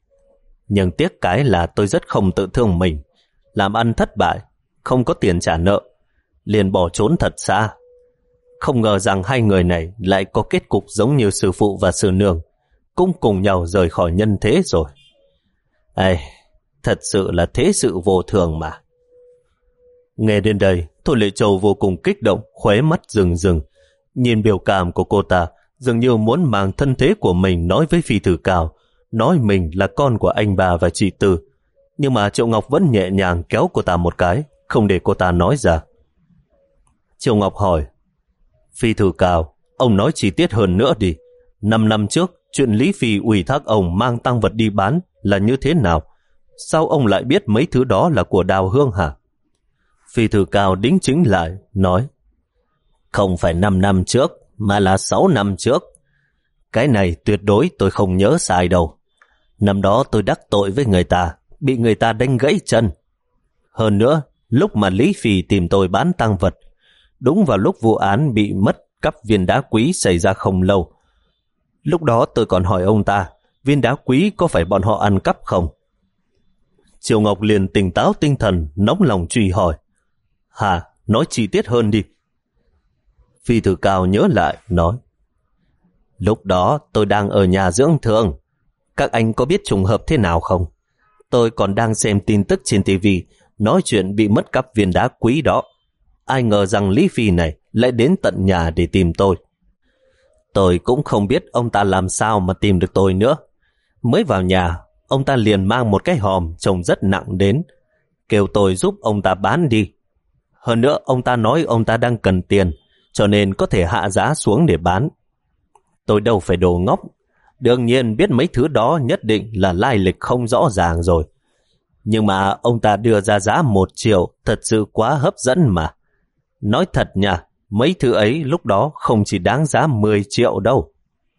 Nhưng tiếc cái là tôi rất không tự thương mình, làm ăn thất bại, không có tiền trả nợ, liền bỏ trốn thật xa. Không ngờ rằng hai người này lại có kết cục giống như sư phụ và sư nương, cũng cùng nhau rời khỏi nhân thế rồi. Ây, thật sự là thế sự vô thường mà. Nghe đến đây, Thôi Lệ Châu vô cùng kích động, khóe mắt rừng rừng. Nhìn biểu cảm của cô ta dường như muốn mang thân thế của mình nói với Phi Tử Cao, nói mình là con của anh bà và chị Tư. Nhưng mà Triệu Ngọc vẫn nhẹ nhàng kéo cô ta một cái, không để cô ta nói ra. Triệu Ngọc hỏi, Phi Tử Cao, ông nói chi tiết hơn nữa đi. Năm năm trước, chuyện Lý Phi ủy thác ông mang tang vật đi bán là như thế nào? Sao ông lại biết mấy thứ đó là của Đào Hương hả? Phi Tử Cao đính chính lại, nói, không phải năm năm trước, mà là sáu năm trước. Cái này tuyệt đối tôi không nhớ sai đâu. Năm đó tôi đắc tội với người ta, bị người ta đánh gãy chân. Hơn nữa, lúc mà Lý Phi tìm tôi bán tang vật, đúng vào lúc vụ án bị mất cắp viên đá quý xảy ra không lâu. Lúc đó tôi còn hỏi ông ta, viên đá quý có phải bọn họ ăn cắp không? Triệu Ngọc liền tỉnh táo tinh thần, nóng lòng truy hỏi, hả, nói chi tiết hơn đi. Phi Tử Cao nhớ lại, nói, lúc đó tôi đang ở nhà dưỡng thương. Các anh có biết trùng hợp thế nào không? Tôi còn đang xem tin tức trên ti vi nói chuyện bị mất cắp viên đá quý đó. Ai ngờ rằng Lý Phi này lại đến tận nhà để tìm tôi. Tôi cũng không biết ông ta làm sao mà tìm được tôi nữa. Mới vào nhà, ông ta liền mang một cái hòm trông rất nặng đến, kêu tôi giúp ông ta bán đi. Hơn nữa ông ta nói ông ta đang cần tiền, cho nên có thể hạ giá xuống để bán. Tôi đâu phải đồ ngốc, đương nhiên biết mấy thứ đó nhất định là lai lịch không rõ ràng rồi. Nhưng mà ông ta đưa ra giá một triệu thật sự quá hấp dẫn mà. Nói thật nha, mấy thứ ấy lúc đó không chỉ đáng giá mười triệu đâu.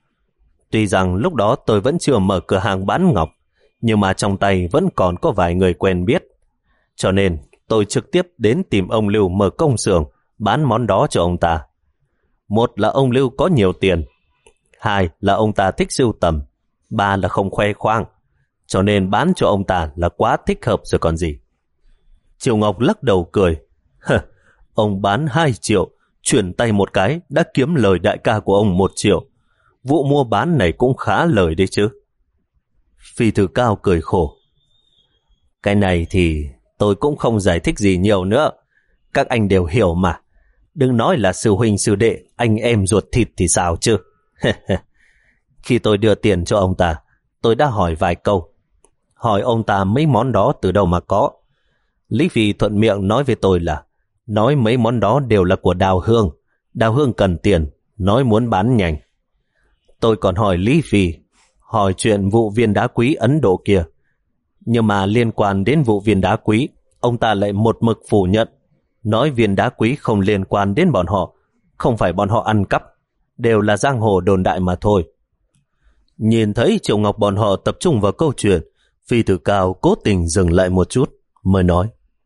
Tuy rằng lúc đó tôi vẫn chưa mở cửa hàng bán ngọc, nhưng mà trong tay vẫn còn có vài người quen biết. Cho nên tôi trực tiếp đến tìm ông Lưu mở công xưởng bán món đó cho ông ta. Một là ông Lưu có nhiều tiền, hai là ông ta thích sưu tầm, ba là không khoe khoang, cho nên bán cho ông ta là quá thích hợp rồi còn gì. Triệu Ngọc lắc đầu cười, ông bán hai triệu, chuyển tay một cái đã kiếm lời đại ca của ông một triệu. Vụ mua bán này cũng khá lời đấy chứ. Phi Tử Cao cười khổ, cái này thì tôi cũng không giải thích gì nhiều nữa. Các anh đều hiểu mà. Đừng nói là sư huynh sư đệ, anh em ruột thịt thì sao chứ. Khi tôi đưa tiền cho ông ta, tôi đã hỏi vài câu. Hỏi ông ta mấy món đó từ đâu mà có. Lý Phi thuận miệng nói với tôi là nói mấy món đó đều là của Đào Hương. Đào Hương cần tiền, nói muốn bán nhanh. Tôi còn hỏi Lý Phi, hỏi chuyện vụ viên đá quý Ấn Độ kia. Nhưng mà liên quan đến vụ viên đá quý, ông ta lại một mực phủ nhận, nói viên đá quý không liên quan đến bọn họ, không phải bọn họ ăn cắp, đều là giang hồ đồn đại mà thôi. Nhìn thấy Triệu Ngọc bọn họ tập trung vào câu chuyện, Phi Tử Cao cố tình dừng lại một chút, mới nói,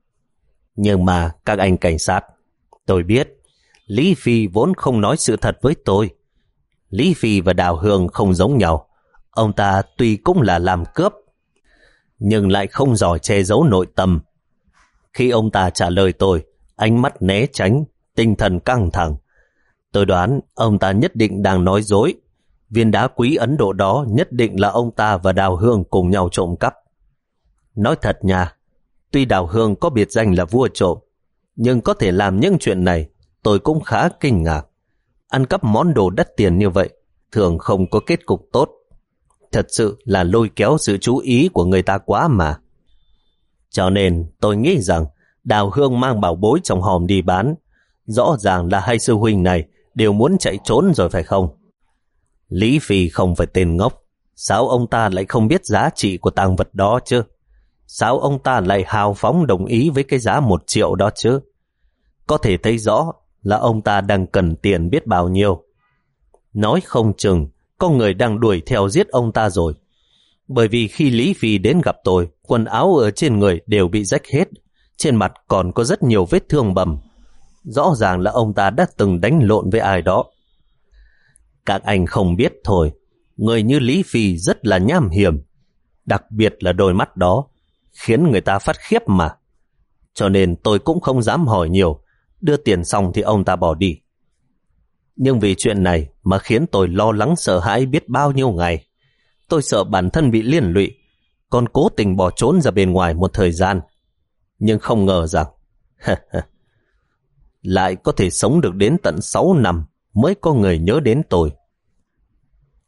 nhưng mà các anh cảnh sát, tôi biết Lý Phi vốn không nói sự thật với tôi. Lý Phi và Đào Hương không giống nhau. Ông ta tuy cũng là làm cướp, nhưng lại không giỏi che giấu nội tâm. Khi ông ta trả lời tôi, ánh mắt né tránh, tinh thần căng thẳng. Tôi đoán ông ta nhất định đang nói dối. Viên đá quý Ấn Độ đó nhất định là ông ta và Đào Hương cùng nhau trộm cắp. Nói thật nha, tuy Đào Hương có biệt danh là vua trộm, nhưng có thể làm những chuyện này, tôi cũng khá kinh ngạc. Ăn cắp món đồ đắt tiền như vậy, thường không có kết cục tốt. Thật sự là lôi kéo sự chú ý của người ta quá mà. Cho nên tôi nghĩ rằng Đào Hương mang bảo bối trong hòm đi bán. Rõ ràng là hai sư huynh này đều muốn chạy trốn rồi phải không? Lý Phi không phải tên ngốc. Sao ông ta lại không biết giá trị của tang vật đó chứ? Sao ông ta lại hào phóng đồng ý với cái giá một triệu đó chứ? Có thể thấy rõ là ông ta đang cần tiền biết bao nhiêu. Nói không chừng có người đang đuổi theo giết ông ta rồi. Bởi vì khi Lý Phi đến gặp tôi, quần áo ở trên người đều bị rách hết, trên mặt còn có rất nhiều vết thương bầm. Rõ ràng là ông ta đã từng đánh lộn với ai đó. Các anh không biết thôi, người như Lý Phi rất là nham hiểm, đặc biệt là đôi mắt đó, khiến người ta phát khiếp mà. Cho nên tôi cũng không dám hỏi nhiều, đưa tiền xong thì ông ta bỏ đi. Nhưng vì chuyện này mà khiến tôi lo lắng sợ hãi biết bao nhiêu ngày. Tôi sợ bản thân bị liên lụy, còn cố tình bỏ trốn ra bên ngoài một thời gian. Nhưng không ngờ rằng lại có thể sống được đến tận sáu năm mới có người nhớ đến tôi.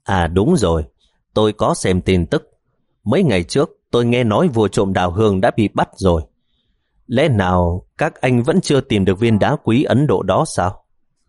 À đúng rồi, tôi có xem tin tức. Mấy ngày trước tôi nghe nói vua trộm đào hương đã bị bắt rồi. Lẽ nào các anh vẫn chưa tìm được viên đá quý Ấn Độ đó sao?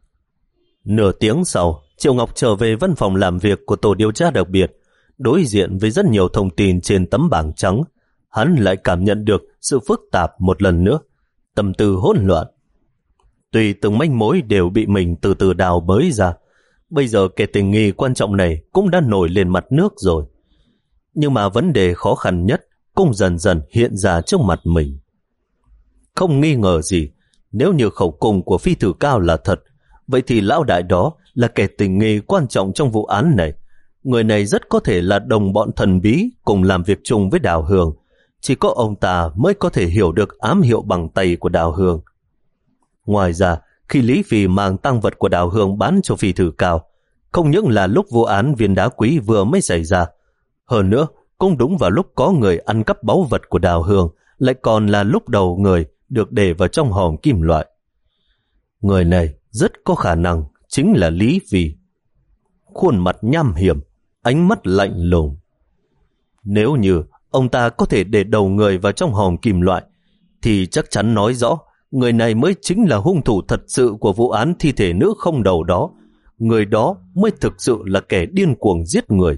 Nửa tiếng sau, Triệu Ngọc trở về văn phòng làm việc của tổ điều tra đặc biệt. Đối diện với rất nhiều thông tin trên tấm bảng trắng, hắn lại cảm nhận được sự phức tạp một lần nữa, tâm tư hỗn loạn. Tuy từng manh mối đều bị mình từ từ đào bới ra, bây giờ kẻ tình nghi quan trọng này cũng đã nổi lên mặt nước rồi. Nhưng mà vấn đề khó khăn nhất cũng dần dần hiện ra trước mặt mình. Không nghi ngờ gì, nếu như khẩu cung của Phi Thử Cao là thật, vậy thì lão đại đó là kẻ tình nghi quan trọng trong vụ án này. Người này rất có thể là đồng bọn thần bí cùng làm việc chung với Đào Hương. Chỉ có ông ta mới có thể hiểu được ám hiệu bằng tay của Đào Hương. Ngoài ra, khi Lý Phi mang tang vật của Đào Hương bán cho Phi Thử Cao, không những là lúc vụ án viên đá quý vừa mới xảy ra, hơn nữa cũng đúng vào lúc có người ăn cắp báu vật của Đào Hương, lại còn là lúc đầu người được để vào trong hòm kim loại. Người này rất có khả năng chính là Lý Phi. Khuôn mặt nham hiểm, ánh mắt lạnh lùng. Nếu như ông ta có thể để đầu người vào trong hòm kim loại, thì chắc chắn nói rõ người này mới chính là hung thủ thật sự của vụ án thi thể nữ không đầu đó. Người đó mới thực sự là kẻ điên cuồng giết người.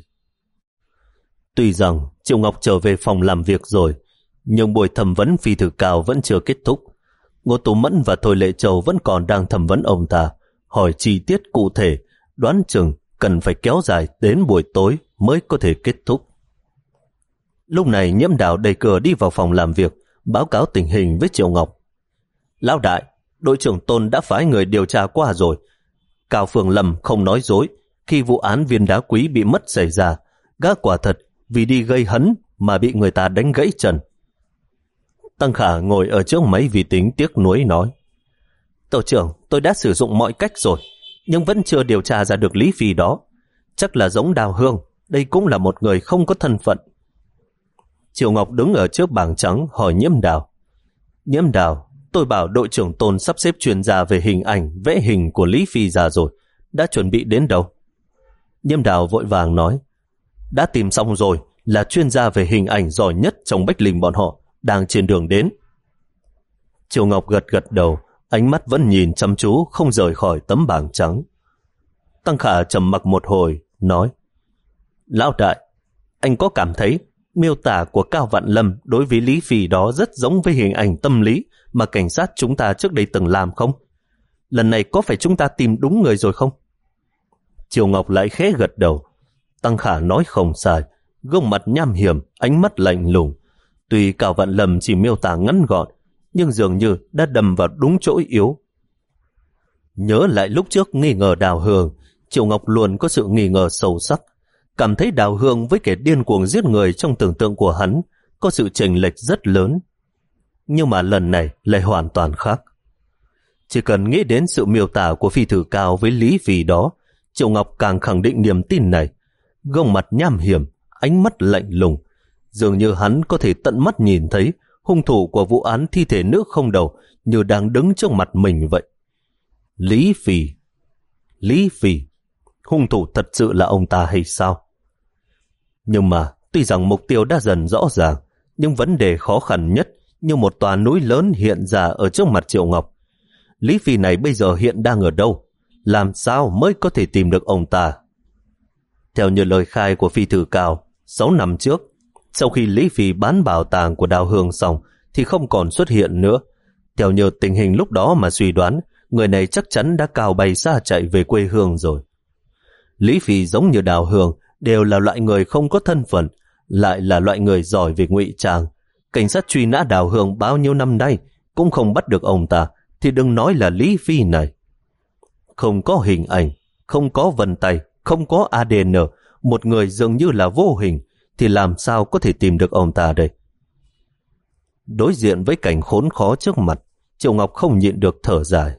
Tuy rằng Triệu Ngọc trở về phòng làm việc rồi, nhưng buổi thẩm vấn Phi Thử Cao vẫn chưa kết thúc. Ngô Tú Mẫn và Thôi Lệ Châu vẫn còn đang thẩm vấn ông ta, hỏi chi tiết cụ thể, đoán chừng cần phải kéo dài đến buổi tối mới có thể kết thúc. Lúc này Nhiễm Đào đẩy cửa đi vào phòng làm việc, báo cáo tình hình với Triệu Ngọc. Lão đại, đội trưởng Tôn đã phái người điều tra qua rồi. Cao Phương Lâm không nói dối, khi vụ án viên đá quý bị mất xảy ra, gã quả thật vì đi gây hấn mà bị người ta đánh gãy chân. Tăng Khả ngồi ở trước máy vi tính tiếc nuối nói: Tổ trưởng, tôi đã sử dụng mọi cách rồi, nhưng vẫn chưa điều tra ra được Lý Phi đó. Chắc là giống Đào Hương, đây cũng là một người không có thân phận. Triệu Ngọc đứng ở trước bảng trắng hỏi Nhiễm Đào: Nhiễm Đào, tôi bảo đội trưởng Tôn sắp xếp chuyên gia về hình ảnh, vẽ hình của Lý Phi ra rồi, đã chuẩn bị đến đâu? Nhiễm Đào vội vàng nói: Đã tìm xong rồi, là chuyên gia về hình ảnh giỏi nhất trong Bách Linh bọn họ, đang trên đường đến. Triệu Ngọc gật gật đầu, ánh mắt vẫn nhìn chăm chú không rời khỏi tấm bảng trắng. Tăng Khả trầm mặc một hồi, nói: Lão đại, anh có cảm thấy miêu tả của Cao Vạn Lâm đối với Lý Phi đó rất giống với hình ảnh tâm lý mà cảnh sát chúng ta trước đây từng làm không? Lần này có phải chúng ta tìm đúng người rồi không? Triều Ngọc lại khẽ gật đầu. Tăng Khả nói không sai, gương mặt nham hiểm, ánh mắt lạnh lùng. Tuy Cao Vạn Lâm chỉ miêu tả ngắn gọn, nhưng dường như đã đâm vào đúng chỗ yếu. Nhớ lại lúc trước nghi ngờ Đào Hương, Triệu Ngọc luôn có sự nghi ngờ sâu sắc, cảm thấy Đào Hương với kẻ điên cuồng giết người trong tưởng tượng của hắn có sự chênh lệch rất lớn. Nhưng mà lần này lại hoàn toàn khác. Chỉ cần nghĩ đến sự miêu tả của Phi Thử Cao với Lý Phi đó, Triệu Ngọc càng khẳng định niềm tin này. Gương mặt nham hiểm, ánh mắt lạnh lùng, dường như hắn có thể tận mắt nhìn thấy hung thủ của vụ án thi thể nữ không đầu như đang đứng trước mặt mình vậy. Lý Phi, Lý Phi, hung thủ thật sự là ông ta hay sao? Nhưng mà tuy rằng mục tiêu đã dần rõ ràng, nhưng vấn đề khó khăn nhất như một tòa núi lớn hiện ra ở trước mặt Triệu Ngọc. Lý Phi này bây giờ hiện đang ở đâu? Làm sao mới có thể tìm được ông ta? Theo như lời khai của Phi Thử Cao, sáu năm trước, sau khi Lý Phi bán bảo tàng của Đào Hương xong thì không còn xuất hiện nữa. Theo như tình hình lúc đó mà suy đoán, người này chắc chắn đã cào bay xa chạy về quê hương rồi. Lý Phi giống như Đào Hương đều là loại người không có thân phận, lại là loại người giỏi về ngụy trang. Cảnh sát truy nã Đào Hương bao nhiêu năm nay cũng không bắt được ông ta, thì đừng nói là Lý Phi này. Không có hình ảnh, không có vân tay, không có a đê en, một người dường như là vô hình, thì làm sao có thể tìm được ông ta đây? Đối diện với cảnh khốn khó trước mặt, Triệu Ngọc không nhịn được thở dài.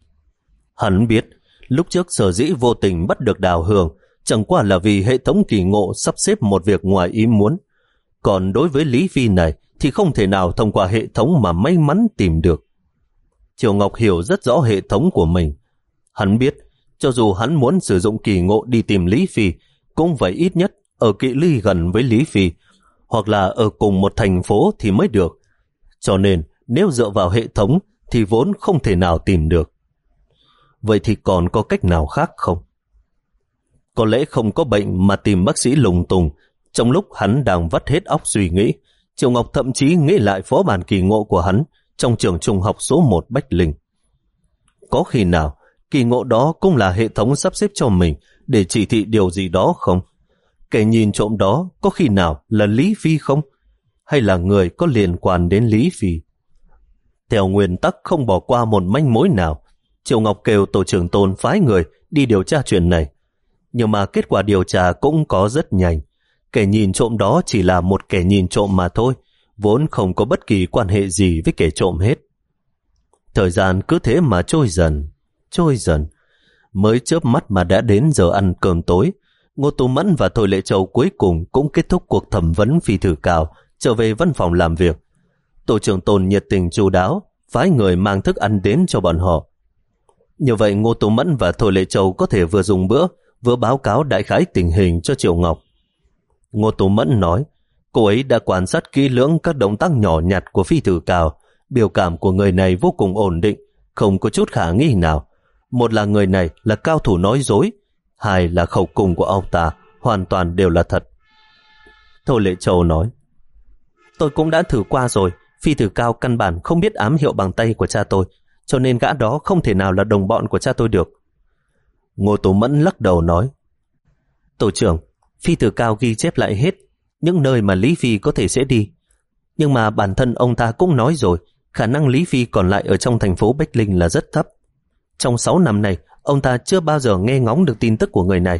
Hắn biết, lúc trước sở dĩ vô tình bắt được Đào Hương chẳng qua là vì hệ thống kỳ ngộ sắp xếp một việc ngoài ý muốn. Còn đối với Lý Phi này thì không thể nào thông qua hệ thống mà may mắn tìm được. Triệu Ngọc hiểu rất rõ hệ thống của mình. Hắn biết, cho dù hắn muốn sử dụng kỳ ngộ đi tìm Lý Phi, cũng phải ít nhất ở cự ly gần với Lý Phi, hoặc là ở cùng một thành phố thì mới được. Cho nên nếu dựa vào hệ thống thì vốn không thể nào tìm được. Vậy thì còn có cách nào khác không? Có lẽ không có bệnh mà tìm bác sĩ lùng tùng. Trong lúc hắn đang vắt hết óc suy nghĩ, Triệu Ngọc thậm chí nghĩ lại phó bản kỳ ngộ của hắn trong trường trung học số một Bách Linh. Có khi nào kỳ ngộ đó cũng là hệ thống sắp xếp cho mình để chỉ thị điều gì đó không? Kẻ nhìn trộm đó có khi nào là Lý Phi không? Hay là người có liên quan đến Lý Phi? Theo nguyên tắc không bỏ qua một manh mối nào, Triệu Ngọc kêu tổ trưởng Tôn phái người đi điều tra chuyện này. Nhưng mà kết quả điều tra cũng có rất nhanh. Kẻ nhìn trộm đó chỉ là một kẻ nhìn trộm mà thôi, vốn không có bất kỳ quan hệ gì với kẻ trộm hết. Thời gian cứ thế mà trôi dần, trôi dần. Mới chớp mắt mà đã đến giờ ăn cơm tối. Ngô Tú Mẫn và Thôi Lệ Châu cuối cùng cũng kết thúc cuộc thẩm vấn phi thử cao, trở về văn phòng làm việc. Tổ trưởng Tôn nhiệt tình chu đáo, phái người mang thức ăn đến cho bọn họ. Như vậy Ngô Tú Mẫn và Thôi Lệ Châu có thể vừa dùng bữa, vừa báo cáo đại khái tình hình cho Triệu Ngọc. Ngô Tú Mẫn nói, cô ấy đã quan sát kỹ lưỡng các động tác nhỏ nhặt của phi thử cao, biểu cảm của người này vô cùng ổn định, không có chút khả nghi nào. Một là người này là cao thủ nói dối, hai là khẩu cung của ông ta hoàn toàn đều là thật. Thôi Lệ Châu nói, tôi cũng đã thử qua rồi, phi thử cao căn bản không biết ám hiệu bằng tay của cha tôi, cho nên gã đó không thể nào là đồng bọn của cha tôi được. Ngô Tú Mẫn lắc đầu nói, tổ trưởng, phi thử cao ghi chép lại hết những nơi mà Lý Phi có thể sẽ đi. Nhưng mà bản thân ông ta cũng nói rồi, khả năng Lý Phi còn lại ở trong thành phố Bách Linh là rất thấp. Trong sáu năm này, ông ta chưa bao giờ nghe ngóng được tin tức của người này.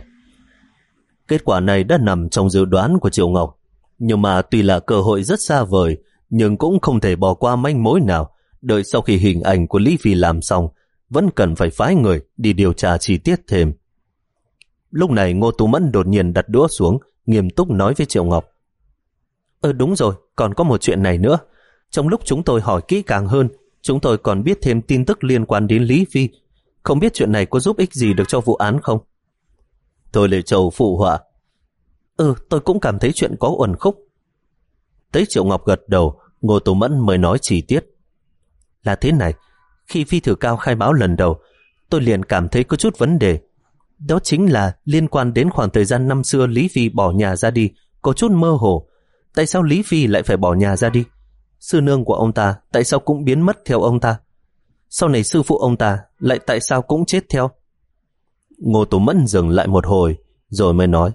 Kết quả này đã nằm trong dự đoán của Triệu Ngọc. Nhưng mà tuy là cơ hội rất xa vời, nhưng cũng không thể bỏ qua manh mối nào. Đợi sau khi hình ảnh của Lý Phi làm xong, vẫn cần phải phái người đi điều tra chi tiết thêm. Lúc này Ngô Tú Mẫn đột nhiên đặt đũa xuống, nghiêm túc nói với Triệu Ngọc. Ừ đúng rồi, còn có một chuyện này nữa. Trong lúc chúng tôi hỏi kỹ càng hơn, chúng tôi còn biết thêm tin tức liên quan đến Lý Phi. Không biết chuyện này có giúp ích gì được cho vụ án không? Thôi Lệ Châu phụ họa. Ừ, tôi cũng cảm thấy chuyện có uẩn khúc. Thấy Triệu Ngọc gật đầu, Ngô Tú Mẫn mới nói chi tiết. Là thế này, khi phi thử cao khai báo lần đầu, tôi liền cảm thấy có chút vấn đề. Đó chính là liên quan đến khoảng thời gian năm xưa Lý Phi bỏ nhà ra đi, có chút mơ hồ. Tại sao Lý Phi lại phải bỏ nhà ra đi? Sư nương của ông ta tại sao cũng biến mất theo ông ta? Sau này sư phụ ông ta lại tại sao cũng chết theo? Ngô Tú Mẫn dừng lại một hồi, rồi mới nói.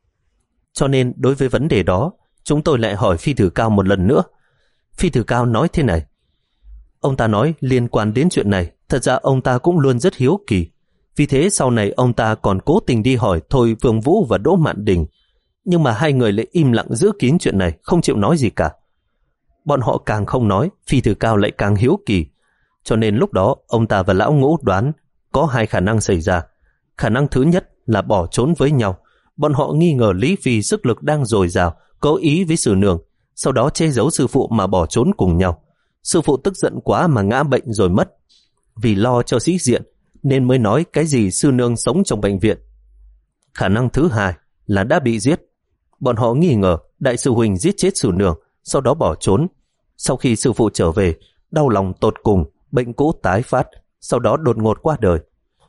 Cho nên đối với vấn đề đó, chúng tôi lại hỏi phi thử cao một lần nữa. Phi thử cao nói thế này. Ông ta nói liên quan đến chuyện này, thật ra ông ta cũng luôn rất hiếu kỳ. Vì thế sau này ông ta còn cố tình đi hỏi Thôi Vương Vũ và Đỗ Mạn Đình. Nhưng mà hai người lại im lặng giữ kín chuyện này, không chịu nói gì cả. Bọn họ càng không nói, phi thử cao lại càng hiếu kỳ. Cho nên lúc đó ông ta và lão Ngũ đoán có hai khả năng xảy ra. Khả năng thứ nhất là bỏ trốn với nhau. Bọn họ nghi ngờ Lý Phi sức lực đang dồi dào, có ý với sư nương, sau đó che giấu sư phụ mà bỏ trốn cùng nhau. Sư phụ tức giận quá mà ngã bệnh rồi mất. Vì lo cho sĩ diện nên mới nói cái gì sư nương sống trong bệnh viện. Khả năng thứ hai là đã bị giết. Bọn họ nghi ngờ đại sư huynh giết chết sư nương, sau đó bỏ trốn. Sau khi sư phụ trở về, đau lòng tột cùng, bệnh cũ tái phát, sau đó đột ngột qua đời.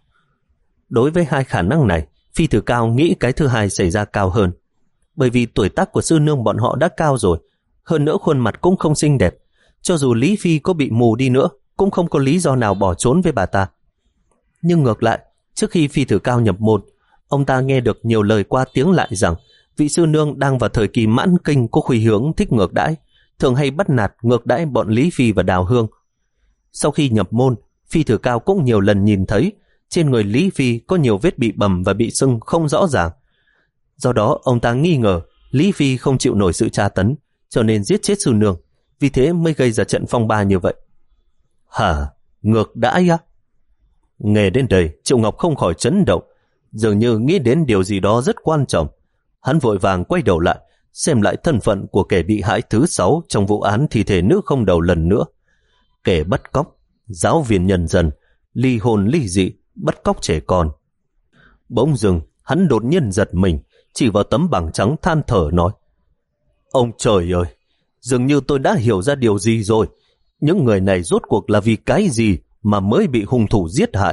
Đối với hai khả năng này, phi thử cao nghĩ cái thứ hai xảy ra cao hơn. Bởi vì tuổi tác của sư nương bọn họ đã cao rồi, hơn nữa khuôn mặt cũng không xinh đẹp. Cho dù Lý Phi có bị mù đi nữa, cũng không có lý do nào bỏ trốn với bà ta. Nhưng ngược lại, trước khi phi thử cao nhập môn, ông ta nghe được nhiều lời qua tiếng lại rằng vị sư nương đang vào thời kỳ mãn kinh có khuynh hướng thích ngược đãi, thường hay bắt nạt ngược đãi bọn Lý Phi và Đào Hương. Sau khi nhập môn, phi thử cao cũng nhiều lần nhìn thấy trên người Lý Phi có nhiều vết bị bầm và bị sưng không rõ ràng. Do đó ông ta nghi ngờ Lý Phi không chịu nổi sự tra tấn, cho nên giết chết sư nương, vì thế mới gây ra trận phong ba như vậy. Hả? Ngược đãi á? Nghe đến đây, Triệu Ngọc không khỏi chấn động, dường như nghĩ đến điều gì đó rất quan trọng. Hắn vội vàng quay đầu lại, xem lại thân phận của kẻ bị hại thứ sáu trong vụ án thi thể nữ không đầu lần nữa. Kẻ bắt cóc, giáo viên nhân dân, ly hôn ly dị, bắt cóc trẻ con. Bỗng dưng, hắn đột nhiên giật mình chỉ vào tấm bảng trắng than thở nói: Ông trời ơi, dường như tôi đã hiểu ra điều gì rồi. Những người này rốt cuộc là vì cái gì mà mới bị hung thủ giết hại?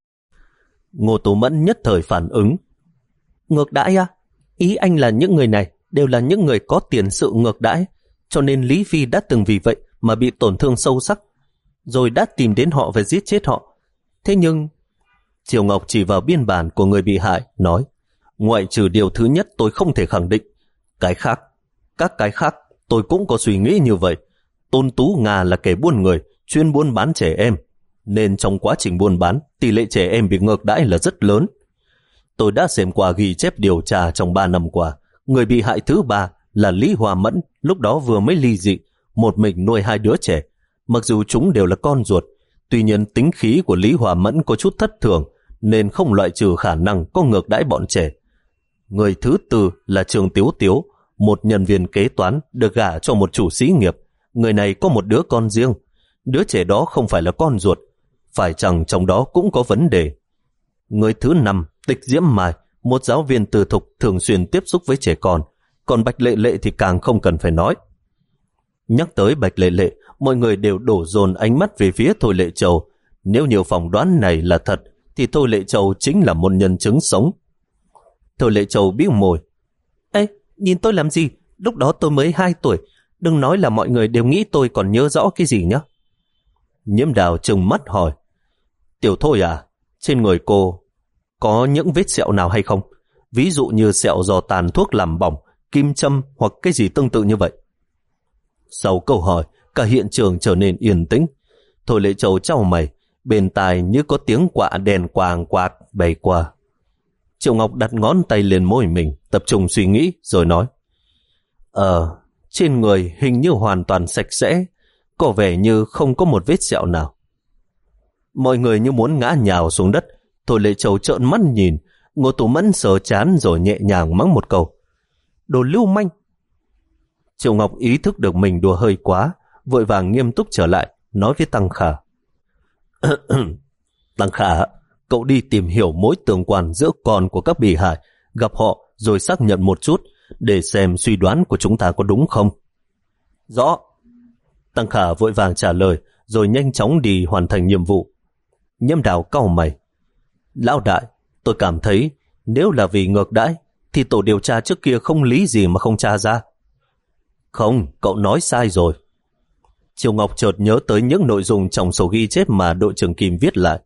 Ngô Tú Mẫn nhất thời phản ứng: Ngược đãi à? Ý anh là những người này đều là những người có tiền sự ngược đãi, cho nên Lý Phi đã từng vì vậy mà bị tổn thương sâu sắc, rồi đã tìm đến họ và giết chết họ. Thế nhưng... Triều Ngọc chỉ vào biên bản của người bị hại, nói: Ngoại trừ điều thứ nhất tôi không thể khẳng định. Cái khác, các cái khác tôi cũng có suy nghĩ như vậy. Tôn Tú Nga là kẻ buôn người, chuyên buôn bán trẻ em, nên trong quá trình buôn bán, tỷ lệ trẻ em bị ngược đãi là rất lớn. Tôi đã xem qua ghi chép điều tra trong ba năm qua. Người bị hại thứ ba là Lý Hòa Mẫn, lúc đó vừa mới ly dị, một mình nuôi hai đứa trẻ. Mặc dù chúng đều là con ruột, tuy nhiên tính khí của Lý Hòa Mẫn có chút thất thường, nên không loại trừ khả năng có ngược đãi bọn trẻ. Người thứ tư là Trương Tiếu Tiếu, một nhân viên kế toán được gả cho một chủ xí nghiệp. Người này có một đứa con riêng. Đứa trẻ đó không phải là con ruột, phải chăng trong đó cũng có vấn đề. Người thứ năm, Tịch Diễm Mai, một giáo viên tư thục thường xuyên tiếp xúc với trẻ con. Còn Bạch Lệ Lệ thì càng không cần phải nói. Nhắc tới Bạch Lệ Lệ, mọi người đều đổ dồn ánh mắt về phía Thôi Lệ Châu. Nếu nhiều phỏng đoán này là thật, thì Thôi Lệ Châu chính là một nhân chứng sống. Thôi Lệ Châu bĩu môi: Ê, nhìn tôi làm gì? Lúc đó tôi mới hai tuổi. Đừng nói là mọi người đều nghĩ tôi còn nhớ rõ cái gì nhá. Nhiễm Đào trừng mắt hỏi: Tiểu Thôi à, trên người cô có những vết sẹo nào hay không? Ví dụ như sẹo do tàn thuốc làm bỏng, kim châm hoặc cái gì tương tự như vậy. Sau câu hỏi, cả hiện trường trở nên yên tĩnh. Thôi Lệ Châu chau mày, bên tai như có tiếng quạ đèn quàng quạt bay qua. Triệu Ngọc đặt ngón tay lên môi mình, tập trung suy nghĩ rồi nói: Ờ, trên người hình như hoàn toàn sạch sẽ, có vẻ như không có một vết sẹo nào. Mọi người như muốn ngã nhào xuống đất. Thôi Lệ Châu trợn mắt nhìn. Ngô Tú Mẫn sờ chán rồi nhẹ nhàng mắng một câu: Đồ lưu manh. Triệu Ngọc ý thức được mình đùa hơi quá, vội vàng nghiêm túc trở lại, nói với Tăng Khả: Tăng Khả, cậu đi tìm hiểu mối tương quan giữa con của các bị hại, gặp họ rồi xác nhận một chút, để xem suy đoán của chúng ta có đúng không. Rõ. Tăng Khả vội vàng trả lời, rồi nhanh chóng đi hoàn thành nhiệm vụ. Nhiễm Đào cau mày: Lão đại, tôi cảm thấy nếu là vì ngược đãi thì tổ điều tra trước kia không lý gì mà không tra ra. Không, cậu nói sai rồi. Triều Ngọc chợt nhớ tới những nội dung trong sổ ghi chép mà đội trưởng Kim viết lại.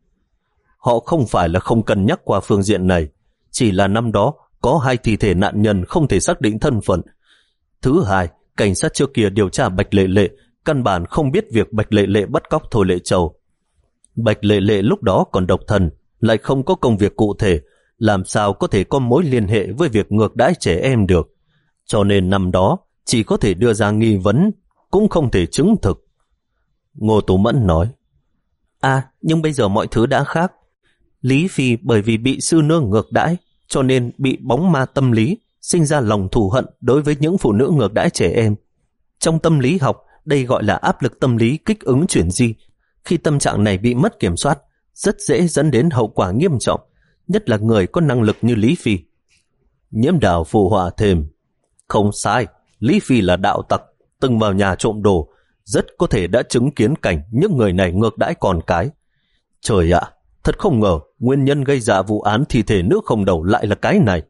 Họ không phải là không cân nhắc qua phương diện này, chỉ là năm đó có hai thi thể nạn nhân không thể xác định thân phận. Thứ hai, cảnh sát trước kia điều tra Bạch Lệ Lệ căn bản không biết việc Bạch Lệ Lệ bắt cóc Thôi Lệ Châu. Bạch Lệ Lệ lúc đó còn độc thân, lại không có công việc cụ thể, làm sao có thể có mối liên hệ với việc ngược đãi trẻ em được. Cho nên năm đó chỉ có thể đưa ra nghi vấn, cũng không thể chứng thực. Ngô Tú Mẫn nói: À, nhưng bây giờ mọi thứ đã khác. Lý Phi bởi vì bị sư nương ngược đãi, cho nên bị bóng ma tâm lý, sinh ra lòng thù hận đối với những phụ nữ ngược đãi trẻ em. Trong tâm lý học, đây gọi là áp lực tâm lý kích ứng chuyển di. Khi tâm trạng này bị mất kiểm soát, rất dễ dẫn đến hậu quả nghiêm trọng, nhất là người có năng lực như Lý Phi. Nhiễm Đào phụ họa thêm: Không sai, Lý Phi là đạo tặc, từng vào nhà trộm đồ, rất có thể đã chứng kiến cảnh những người này ngược đãi con cái. Trời ạ, thật không ngờ nguyên nhân gây ra vụ án thi thể nữ không đầu lại là cái này.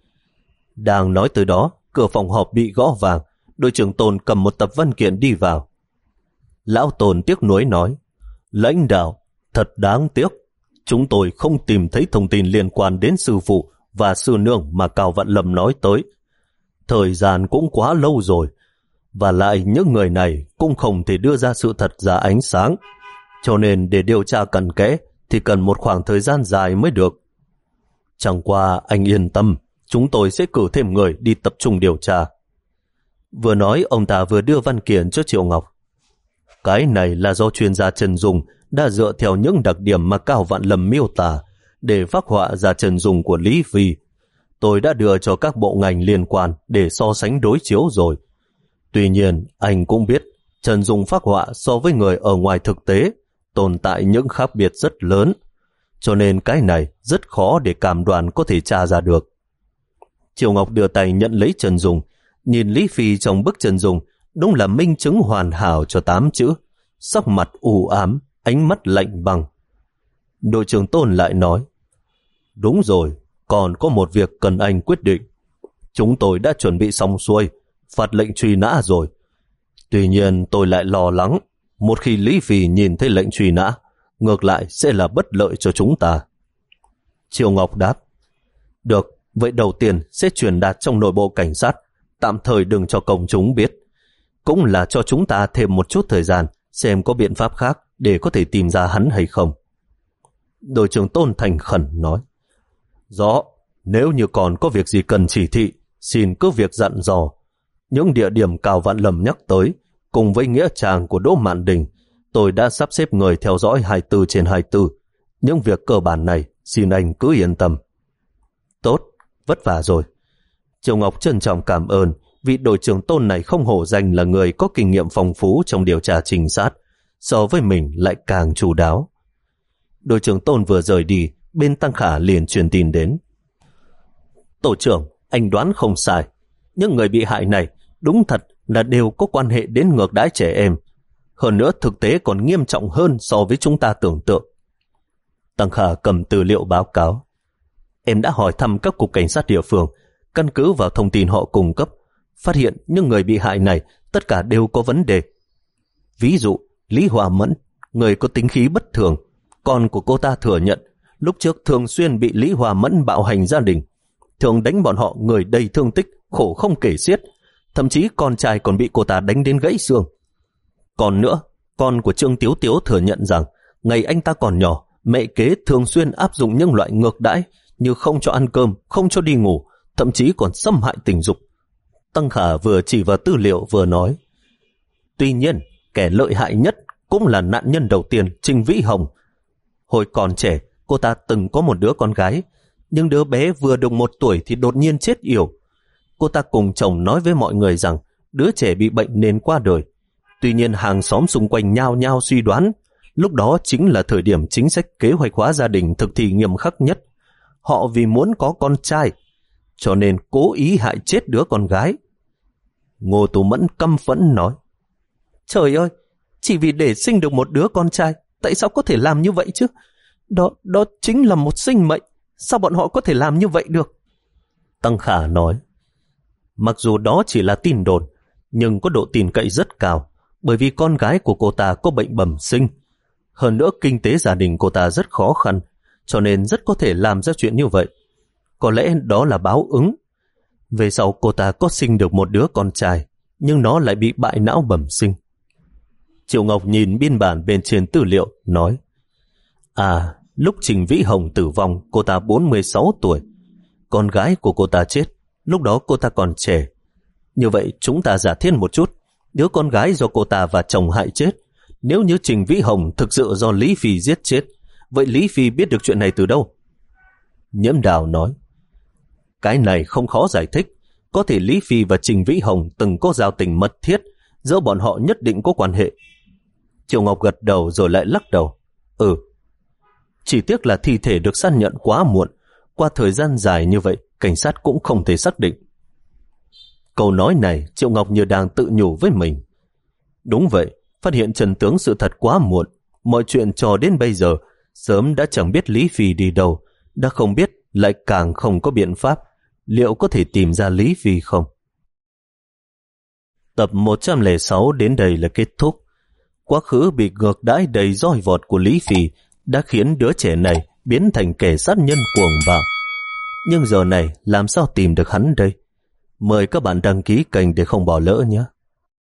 Đang nói tới đó, cửa phòng họp bị gõ vàng. Đội trưởng Tôn cầm một tập văn kiện đi vào. Lão Tôn tiếc nuối nói: Lãnh đạo, thật đáng tiếc, chúng tôi không tìm thấy thông tin liên quan đến sư phụ và sư nương mà Cao Vạn Lâm nói tới. Thời gian cũng quá lâu rồi, và lại những người này cũng không thể đưa ra sự thật ra ánh sáng, cho nên để điều tra cặn kẽ thì cần một khoảng thời gian dài mới được. Chẳng qua anh yên tâm, chúng tôi sẽ cử thêm người đi tập trung điều tra. Vừa nói, ông ta vừa đưa văn kiện cho Triệu Ngọc. Cái này là do chuyên gia Trần Dung đã dựa theo những đặc điểm mà Cao Vạn Lâm miêu tả để phác họa ra chân dung của Lý Phi. Tôi đã đưa cho các bộ ngành liên quan để so sánh đối chiếu rồi. Tuy nhiên, anh cũng biết chân dung phác họa so với người ở ngoài thực tế tồn tại những khác biệt rất lớn, cho nên cái này rất khó để cảm đoán có thể tra ra được. Triệu Ngọc đưa tay nhận lấy chân dung, nhìn Lý Phi trong bức chân dung, đúng là minh chứng hoàn hảo cho tám chữ, sắc mặt u ám, ánh mắt lạnh băng. Đội trưởng Tôn lại nói, đúng rồi, còn có một việc cần anh quyết định. Chúng tôi đã chuẩn bị xong xuôi, phạt lệnh truy nã rồi. Tuy nhiên tôi lại lo lắng, một khi Lý Phi nhìn thấy lệnh truy nã, ngược lại sẽ là bất lợi cho chúng ta. Triệu Ngọc đáp, được, vậy đầu tiên sẽ truyền đạt trong nội bộ cảnh sát, tạm thời đừng cho công chúng biết. Cũng là cho chúng ta thêm một chút thời gian, xem có biện pháp khác để có thể tìm ra hắn hay không. Đội trưởng Tôn thành khẩn nói, rõ, nếu như còn có việc gì cần chỉ thị, xin cứ việc dặn dò. Những địa điểm Cao Vạn Lâm nhắc tới, cùng với nghĩa trang của Đỗ Mạn Đình, tôi đã sắp xếp người theo dõi hai mươi bốn trên hai mươi bốn. Những việc cơ bản này, xin anh cứ yên tâm. Tốt, vất vả rồi. Triệu Ngọc trân trọng cảm ơn, vị đội trưởng Tôn này không hổ danh là người có kinh nghiệm phong phú trong điều tra trinh sát, so với mình lại càng chu đáo. Đội trưởng Tôn vừa rời đi, bên Tăng Khả liền truyền tin đến. Tổ trưởng, anh đoán không sai. Những người bị hại này đúng thật là đều có quan hệ đến ngược đãi trẻ em. Hơn nữa thực tế còn nghiêm trọng hơn so với chúng ta tưởng tượng. Tăng Khả cầm tư liệu báo cáo. Em đã hỏi thăm các cục cảnh sát địa phương, căn cứ vào thông tin họ cung cấp, phát hiện những người bị hại này tất cả đều có vấn đề. Ví dụ, Lý Hòa Mẫn, người có tính khí bất thường, con của cô ta thừa nhận lúc trước thường xuyên bị Lý Hòa Mẫn bạo hành gia đình, thường đánh bọn họ người đầy thương tích, khổ không kể xiết, thậm chí con trai còn bị cô ta đánh đến gãy xương. Còn nữa, con của Trương Tiếu Tiếu thừa nhận rằng ngày anh ta còn nhỏ, mẹ kế thường xuyên áp dụng những loại ngược đãi như không cho ăn cơm, không cho đi ngủ, thậm chí còn xâm hại tình dục. Tăng Khả vừa chỉ vào tư liệu vừa nói, tuy nhiên, kẻ lợi hại nhất cũng là nạn nhân đầu tiên, Trình Vĩ Hồng. Hồi còn trẻ, cô ta từng có một đứa con gái, nhưng đứa bé vừa được một tuổi thì đột nhiên chết yểu. Cô ta cùng chồng nói với mọi người rằng đứa trẻ bị bệnh nên qua đời. Tuy nhiên hàng xóm xung quanh nhao nhao suy đoán, lúc đó chính là thời điểm chính sách kế hoạch hóa gia đình thực thi nghiêm khắc nhất. Họ vì muốn có con trai, cho nên cố ý hại chết đứa con gái. Ngô Tú Mẫn căm phẫn nói, trời ơi, chỉ vì để sinh được một đứa con trai, tại sao có thể làm như vậy chứ? Đó, đó chính là một sinh mệnh, sao bọn họ có thể làm như vậy được? Tăng Khả nói, mặc dù đó chỉ là tin đồn, nhưng có độ tin cậy rất cao, bởi vì con gái của cô ta có bệnh bẩm sinh. Hơn nữa kinh tế gia đình cô ta rất khó khăn, cho nên rất có thể làm ra chuyện như vậy. Có lẽ đó là báo ứng. Về sau cô ta có sinh được một đứa con trai, nhưng nó lại bị bại não bẩm sinh. Triệu Ngọc nhìn biên bản bên trên tư liệu, nói, à, lúc Trình Vĩ Hồng tử vong, cô ta bốn mươi sáu tuổi. Con gái của cô ta chết, lúc đó cô ta còn trẻ. Như vậy chúng ta giả thiết một chút, đứa con gái do cô ta và chồng hại chết. Nếu như Trình Vĩ Hồng thực sự do Lý Phi giết chết, vậy Lý Phi biết được chuyện này từ đâu? Nhiễm Đào nói, cái này không khó giải thích. Có thể Lý Phi và Trình Vĩ Hồng từng có giao tình mật thiết, giữa bọn họ nhất định có quan hệ. Triệu Ngọc gật đầu rồi lại lắc đầu. Ừ, chỉ tiếc là thi thể được xác nhận quá muộn. Qua thời gian dài như vậy, cảnh sát cũng không thể xác định. Câu nói này Triệu Ngọc như đang tự nhủ với mình. Đúng vậy, phát hiện chân tướng sự thật quá muộn. Mọi chuyện cho đến bây giờ, sớm đã chẳng biết Lý Phi đi đâu, đã không biết lại càng không có biện pháp. Liệu có thể tìm ra Lý Phi không? Tập một trăm lẻ sáu đến đây là kết thúc. Quá khứ bị ngược đãi đầy roi vọt của Lý Phi đã khiến đứa trẻ này biến thành kẻ sát nhân cuồng bạo. Nhưng giờ này làm sao tìm được hắn đây? Mời các bạn đăng ký kênh để không bỏ lỡ nhé.